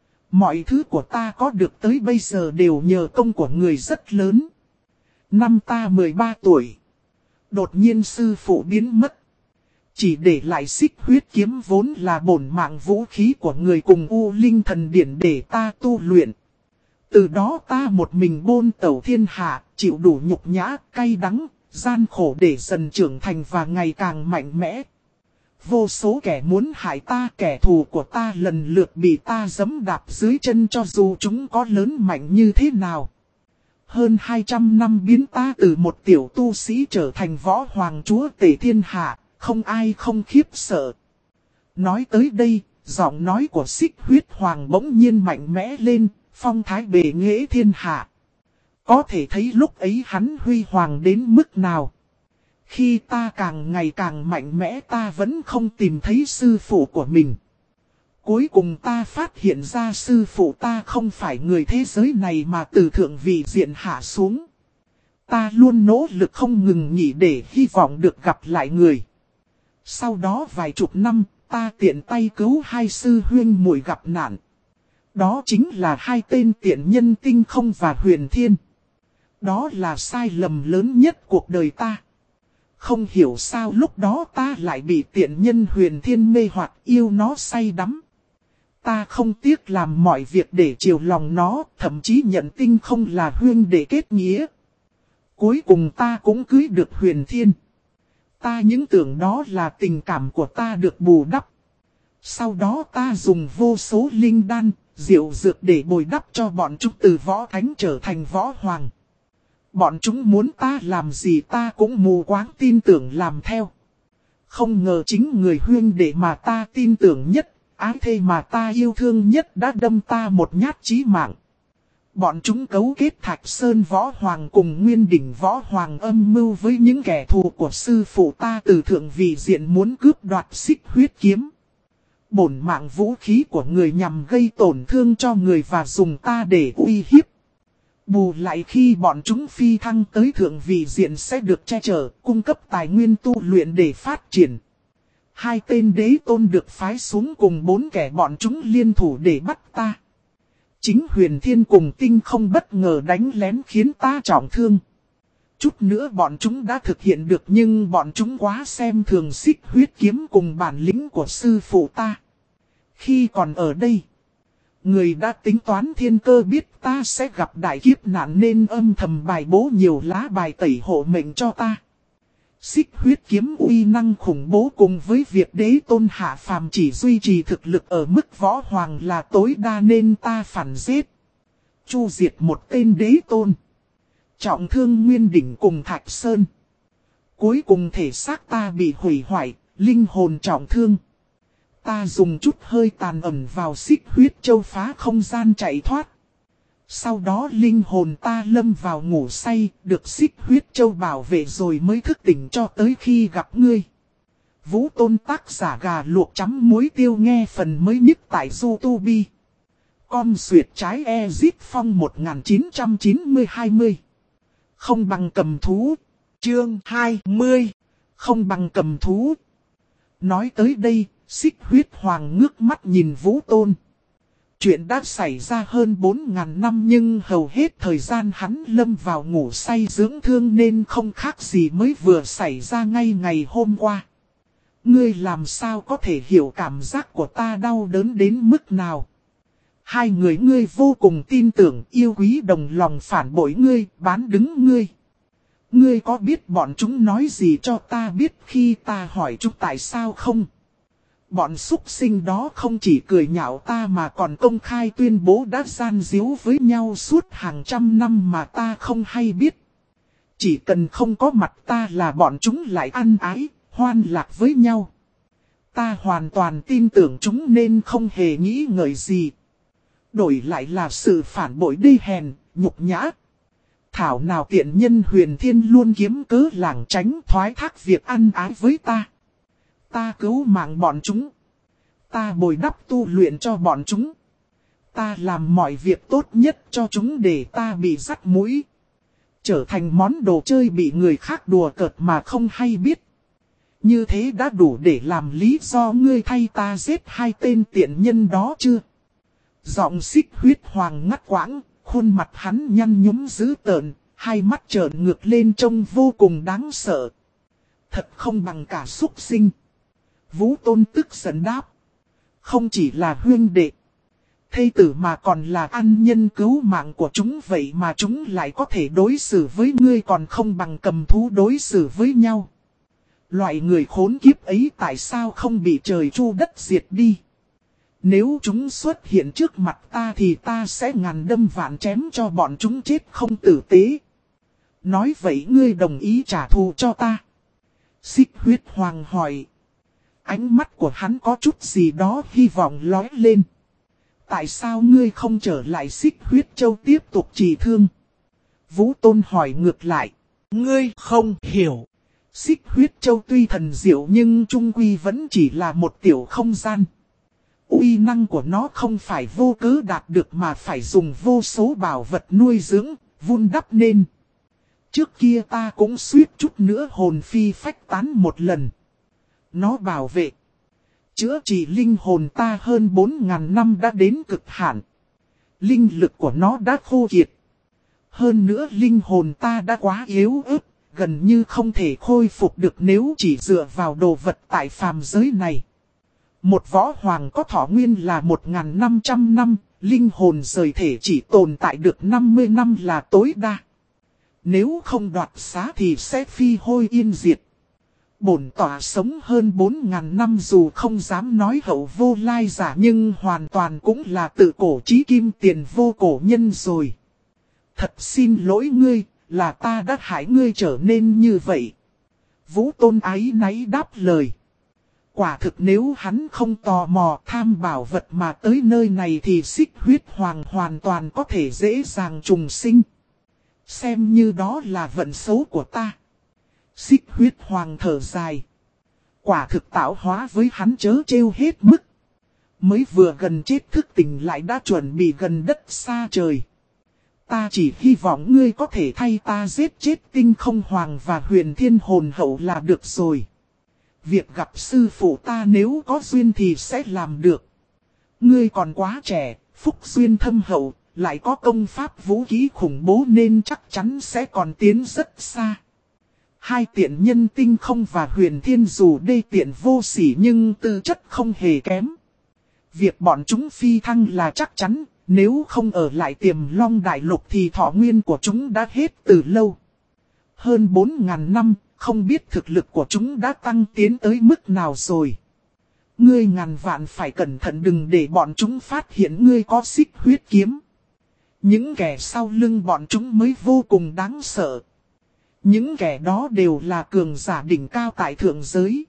[SPEAKER 1] Mọi thứ của ta có được tới bây giờ đều nhờ công của người rất lớn. Năm ta 13 tuổi. Đột nhiên sư phụ biến mất. Chỉ để lại xích huyết kiếm vốn là bổn mạng vũ khí của người cùng U Linh Thần Điển để ta tu luyện. Từ đó ta một mình bôn tẩu thiên hạ, chịu đủ nhục nhã, cay đắng, gian khổ để dần trưởng thành và ngày càng mạnh mẽ. Vô số kẻ muốn hại ta, kẻ thù của ta lần lượt bị ta giẫm đạp dưới chân cho dù chúng có lớn mạnh như thế nào. Hơn 200 năm biến ta từ một tiểu tu sĩ trở thành võ hoàng chúa tể thiên hạ, không ai không khiếp sợ. Nói tới đây, giọng nói của xích huyết hoàng bỗng nhiên mạnh mẽ lên, phong thái bề nghệ thiên hạ. Có thể thấy lúc ấy hắn huy hoàng đến mức nào. Khi ta càng ngày càng mạnh mẽ ta vẫn không tìm thấy sư phụ của mình. Cuối cùng ta phát hiện ra sư phụ ta không phải người thế giới này mà từ thượng vị diện hạ xuống. Ta luôn nỗ lực không ngừng nghỉ để hy vọng được gặp lại người. Sau đó vài chục năm, ta tiện tay cứu hai sư huynh muội gặp nạn. Đó chính là hai tên tiện nhân Tinh Không và Huyền Thiên. Đó là sai lầm lớn nhất cuộc đời ta. Không hiểu sao lúc đó ta lại bị tiện nhân Huyền Thiên mê hoặc yêu nó say đắm. Ta không tiếc làm mọi việc để chiều lòng nó, thậm chí nhận Tinh Không là huynh để kết nghĩa. Cuối cùng ta cũng cưới được Huyền Thiên. Ta những tưởng đó là tình cảm của ta được bù đắp. Sau đó ta dùng vô số linh đan, diệu dược để bồi đắp cho bọn chúng từ võ thánh trở thành võ hoàng. Bọn chúng muốn ta làm gì ta cũng mù quáng tin tưởng làm theo. Không ngờ chính người huynh đệ mà ta tin tưởng nhất, ái thê mà ta yêu thương nhất đã đâm ta một nhát chí mạng. Bọn chúng cấu kết Thạch Sơn Võ Hoàng cùng Nguyên Đỉnh Võ Hoàng âm mưu với những kẻ thù của sư phụ ta từ thượng vị diện muốn cướp đoạt xích huyết kiếm. Bổn mạng vũ khí của người nhằm gây tổn thương cho người và dùng ta để uy hiếp. Bù lại khi bọn chúng phi thăng tới thượng vị diện sẽ được che chở, cung cấp tài nguyên tu luyện để phát triển. Hai tên đế tôn được phái xuống cùng 4 kẻ bọn chúng liên thủ để bắt ta. Chính Huyền Thiên cùng Tinh Không bất ngờ đánh lén khiến ta trọng thương. Chút nữa bọn chúng đã thực hiện được nhưng bọn chúng quá xem thường xích huyết kiếm cùng bản lĩnh của sư phụ ta. Khi còn ở đây, người đã tính toán thiên cơ biết ta sẽ gặp đại kiếp nạn nên âm thầm bài bố nhiều lá bài tẩy hộ mệnh cho ta. Xích huyết kiếm uy năng khủng bố cùng với việc đế tôn hạ phàm chỉ duy trì thực lực ở mức võ hoàng là tối đa nên ta phản giết. Chu diệt một tên đế tôn. Trọng thương Nguyên Đỉnh cùng Thạch Sơn. Cuối cùng thể xác ta bị hủy hoại, linh hồn trọng thương. Ta dùng chút hơi tàn ẩn vào xích huyết châu phá không gian chạy thoát. Sau đó linh hồn ta lâm vào ngủ say, được xích huyết châu bảo vệ rồi mới thức tỉnh cho tới khi gặp ngươi. Vũ Tôn tác giả gà luộc chấm muối tiêu nghe phần mới nhất tại YouTube. Con xuyệt trái Ezit Phong 1990-20. Không bằng cầm thú. Chương 20. Không bằng cầm thú. Nói tới đây, xích huyết hoàng ngước mắt nhìn Vũ Tôn. Chuyện đã xảy ra hơn 4.000 năm nhưng hầu hết thời gian hắn lâm vào ngủ say dưỡng thương nên không khác gì mới vừa xảy ra ngay ngày hôm qua. Ngươi làm sao có thể hiểu cảm giác của ta đau đớn đến mức nào? Hai người ngươi vô cùng tin tưởng yêu quý đồng lòng phản bội ngươi, bán đứng ngươi. Ngươi có biết bọn chúng nói gì cho ta biết khi ta hỏi chúng tại sao không? Bọn súc sinh đó không chỉ cười nhạo ta mà còn công khai tuyên bố đã gian díu với nhau suốt hàng trăm năm mà ta không hay biết. Chỉ cần không có mặt ta là bọn chúng lại ăn ái, hoan lạc với nhau. Ta hoàn toàn tin tưởng chúng nên không hề nghĩ ngợi gì. Đổi lại là sự phản bội đê hèn, nhục nhã. Thảo nào tiện nhân Huyền Thiên luôn kiếm cớ lảng tránh thoái thác việc ăn ái với ta. Ta cứu mạng bọn chúng. Ta bồi đắp tu luyện cho bọn chúng. Ta làm mọi việc tốt nhất cho chúng để ta bị dắt mũi. Trở thành món đồ chơi bị người khác đùa cợt mà không hay biết. Như thế đã đủ để làm lý do ngươi thay ta giết hai tên tiện nhân đó chưa? Giọng xích huyết hoàng ngắt quãng, khuôn mặt hắn nhăn nhúm dữ tợn, hai mắt trợn ngược lên trông vô cùng đáng sợ. Thật không bằng cả súc sinh. Vũ Tôn tức giận đáp. Không chỉ là huynh đệ, thê tử mà còn là ân nhân cứu mạng của chúng, vậy mà chúng lại có thể đối xử với ngươi còn không bằng cầm thú đối xử với nhau. Loại người khốn kiếp ấy tại sao không bị trời chu đất diệt đi? Nếu chúng xuất hiện trước mặt ta thì ta sẽ ngàn đâm vạn chém cho bọn chúng chết không tử tế. Nói vậy ngươi đồng ý trả thù cho ta? Xích huyết hoàng hỏi. Ánh mắt của hắn có chút gì đó hy vọng lóe lên. Tại sao ngươi không trở lại Xích huyết châu tiếp tục trì thương? Vũ Tôn hỏi ngược lại. Ngươi không hiểu. Xích huyết châu tuy thần diệu nhưng trung quy vẫn chỉ là một tiểu không gian. Uy năng của nó không phải vô cớ đạt được mà phải dùng vô số bảo vật nuôi dưỡng, vun đắp nên. Trước kia ta cũng suýt chút nữa hồn phi phách tán một lần. Nó bảo vệ, chữa trị linh hồn ta hơn 4.000 năm đã đến cực hạn. Linh lực của nó đã khô kiệt. Hơn nữa linh hồn ta đã quá yếu ớt, gần như không thể khôi phục được nếu chỉ dựa vào đồ vật tại phàm giới này. Một võ hoàng có thọ nguyên là 1.500 năm, linh hồn rời thể chỉ tồn tại được 50 năm là tối đa. Nếu không đoạt xá thì sẽ phi hôi yên diệt. Bổn tỏa sống hơn 4.000 năm dù không dám nói hậu vô lai giả nhưng hoàn toàn cũng là tự cổ chí kim tiền vô cổ nhân rồi. Thật xin lỗi ngươi, là ta đã hại ngươi trở nên như vậy. Vũ Tôn áy náy đáp lời. Quả thực nếu hắn không tò mò tham bảo vật mà tới nơi này thì Xích huyết hoàng hoàn toàn có thể dễ dàng trùng sinh. Xem như đó là vận số của ta. Xích huyết hoàng thở dài. Quả thực tạo hóa với hắn chớ trêu hết mức. Mới vừa gần chết thức tỉnh lại đã chuẩn bị gần đất xa trời. Ta chỉ hy vọng ngươi có thể thay ta giết chết Tinh Không Hoàng và Huyền Thiên Hồn Hậu là được rồi. Việc gặp sư phụ ta nếu có duyên thì sẽ làm được. Ngươi còn quá trẻ, phúc duyên thâm hậu, lại có công pháp vũ khí khủng bố nên chắc chắn sẽ còn tiến rất xa. Hai tiện nhân Tinh Không và Huyền Thiên dù đê tiện vô sỉ nhưng tư chất không hề kém. Việc bọn chúng phi thăng là chắc chắn, nếu không ở lại Tiềm Long Đại Lục thì thọ nguyên của chúng đã hết từ lâu. Hơn 4.000 năm, không biết thực lực của chúng đã tăng tiến tới mức nào rồi. Ngươi ngàn vạn phải cẩn thận đừng để bọn chúng phát hiện ngươi có xích huyết kiếm. Những kẻ sau lưng bọn chúng mới vô cùng đáng sợ. Những kẻ đó đều là cường giả đỉnh cao tại thượng giới.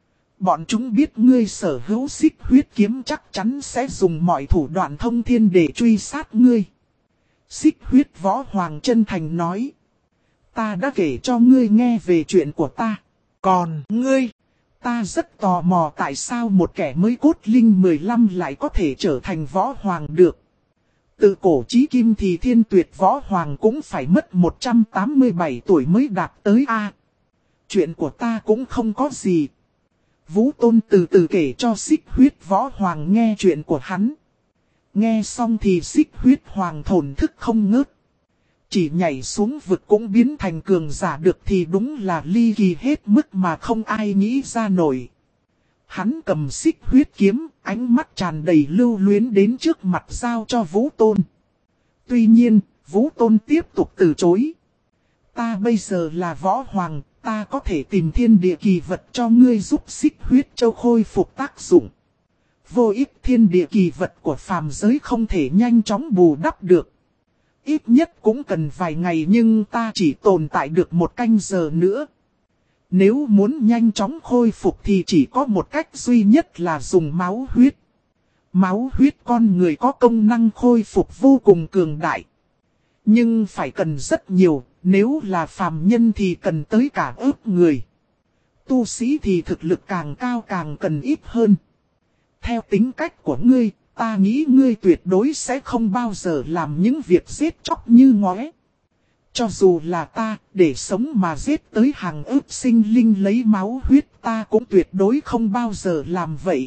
[SPEAKER 1] Bọn chúng biết ngươi sở hữu xích huyết kiếm chắc chắn sẽ dùng mọi thủ đoạn thông thiên để truy sát ngươi. Xích huyết võ hoàng chân thành nói. Ta đã kể cho ngươi nghe về chuyện của ta. Còn ngươi, ta rất tò mò tại sao một kẻ mới cốt linh 15 lại có thể trở thành võ hoàng được. Từ cổ chí kim thì Thiên Tuyệt võ hoàng cũng phải mất 187 tuổi mới đạt tới A. Chuyện của ta cũng không có gì. Vũ Tôn từ từ kể cho xích huyết võ hoàng nghe chuyện của hắn. Nghe xong thì xích huyết hoàng thổn thức không ngớt. Chỉ nhảy xuống vực cũng biến thành cường giả được thì đúng là ly kỳ hết mức mà không ai nghĩ ra nổi. Hắn cầm xích huyết kiếm, ánh mắt tràn đầy lưu luyến đến trước mặt giao cho Vũ Tôn. Tuy nhiên, Vũ Tôn tiếp tục từ chối. Ta bây giờ là võ hoàng, ta có thể tìm thiên địa kỳ vật cho ngươi giúp xích huyết châu khôi phục tác dụng. Vô ích thiên địa kỳ vật của phàm giới không thể nhanh chóng bù đắp được. Ít nhất cũng cần vài ngày nhưng ta chỉ tồn tại được 1 canh giờ nữa. Nếu muốn nhanh chóng khôi phục thì chỉ có một cách duy nhất là dùng máu huyết. Máu huyết con người có công năng khôi phục vô cùng cường đại. Nhưng phải cần rất nhiều, nếu là phàm nhân thì cần tới cả ước người. Tu sĩ thì thực lực càng cao càng cần ít hơn. Theo tính cách của ngươi, ta nghĩ ngươi tuyệt đối sẽ không bao giờ làm những việc giết chóc như ngóe. Cho dù là ta, để sống mà giết tới hàng ức sinh linh lấy máu huyết ta cũng tuyệt đối không bao giờ làm vậy.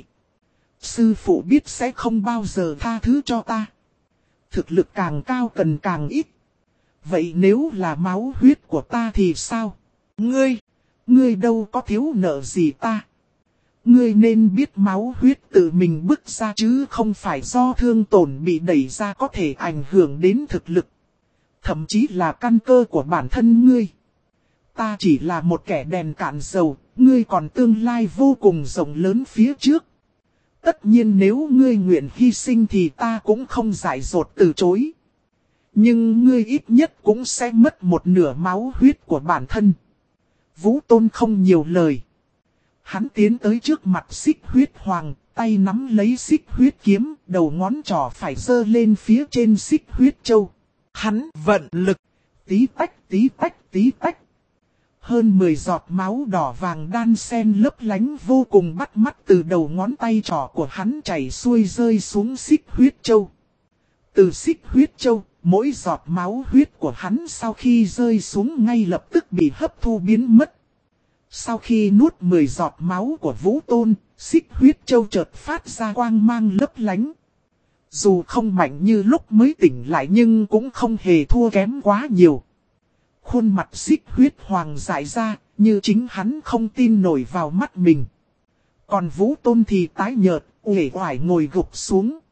[SPEAKER 1] Sư phụ biết sẽ không bao giờ tha thứ cho ta. Thực lực càng cao cần càng ít. Vậy nếu là máu huyết của ta thì sao? Ngươi đâu có thiếu nợ gì ta. Ngươi nên biết máu huyết tự mình bứt ra chứ không phải do thương tổn bị đẩy ra có thể ảnh hưởng đến thực lực. Thậm chí là căn cơ của bản thân ngươi. Ta chỉ là một kẻ đèn cạn dầu, ngươi còn tương lai vô cùng rộng lớn phía trước. Tất nhiên nếu ngươi nguyện hy sinh thì ta cũng không dại dột từ chối. Nhưng ngươi ít nhất cũng sẽ mất một nửa máu huyết của bản thân. Vũ Tôn không nhiều lời. Hắn tiến tới trước mặt Xích Huyết Hoàng, tay nắm lấy Xích Huyết Kiếm, đầu ngón trỏ phải giơ lên phía trên Xích Huyết Châu. Hắn vận lực, tí tách tí tách tí tách. Hơn 10 giọt máu đỏ vàng đan xen lấp lánh vô cùng bắt mắt từ đầu ngón tay trỏ của hắn chảy xuôi rơi xuống Xích Huyết Châu. Từ Xích Huyết Châu, mỗi giọt máu huyết của hắn sau khi rơi xuống ngay lập tức bị hấp thu biến mất. Sau khi nuốt 10 giọt máu của Vũ Tôn, Xích Huyết Châu chợt phát ra quang mang lấp lánh. Dù không mạnh như lúc mới tỉnh lại nhưng cũng không hề thua kém quá nhiều. Khuôn mặt Xích Huyết Hoàng dại ra, như chính hắn không tin nổi vào mắt mình. Còn Vũ Tôn thì tái nhợt, uể oải ngồi gục xuống.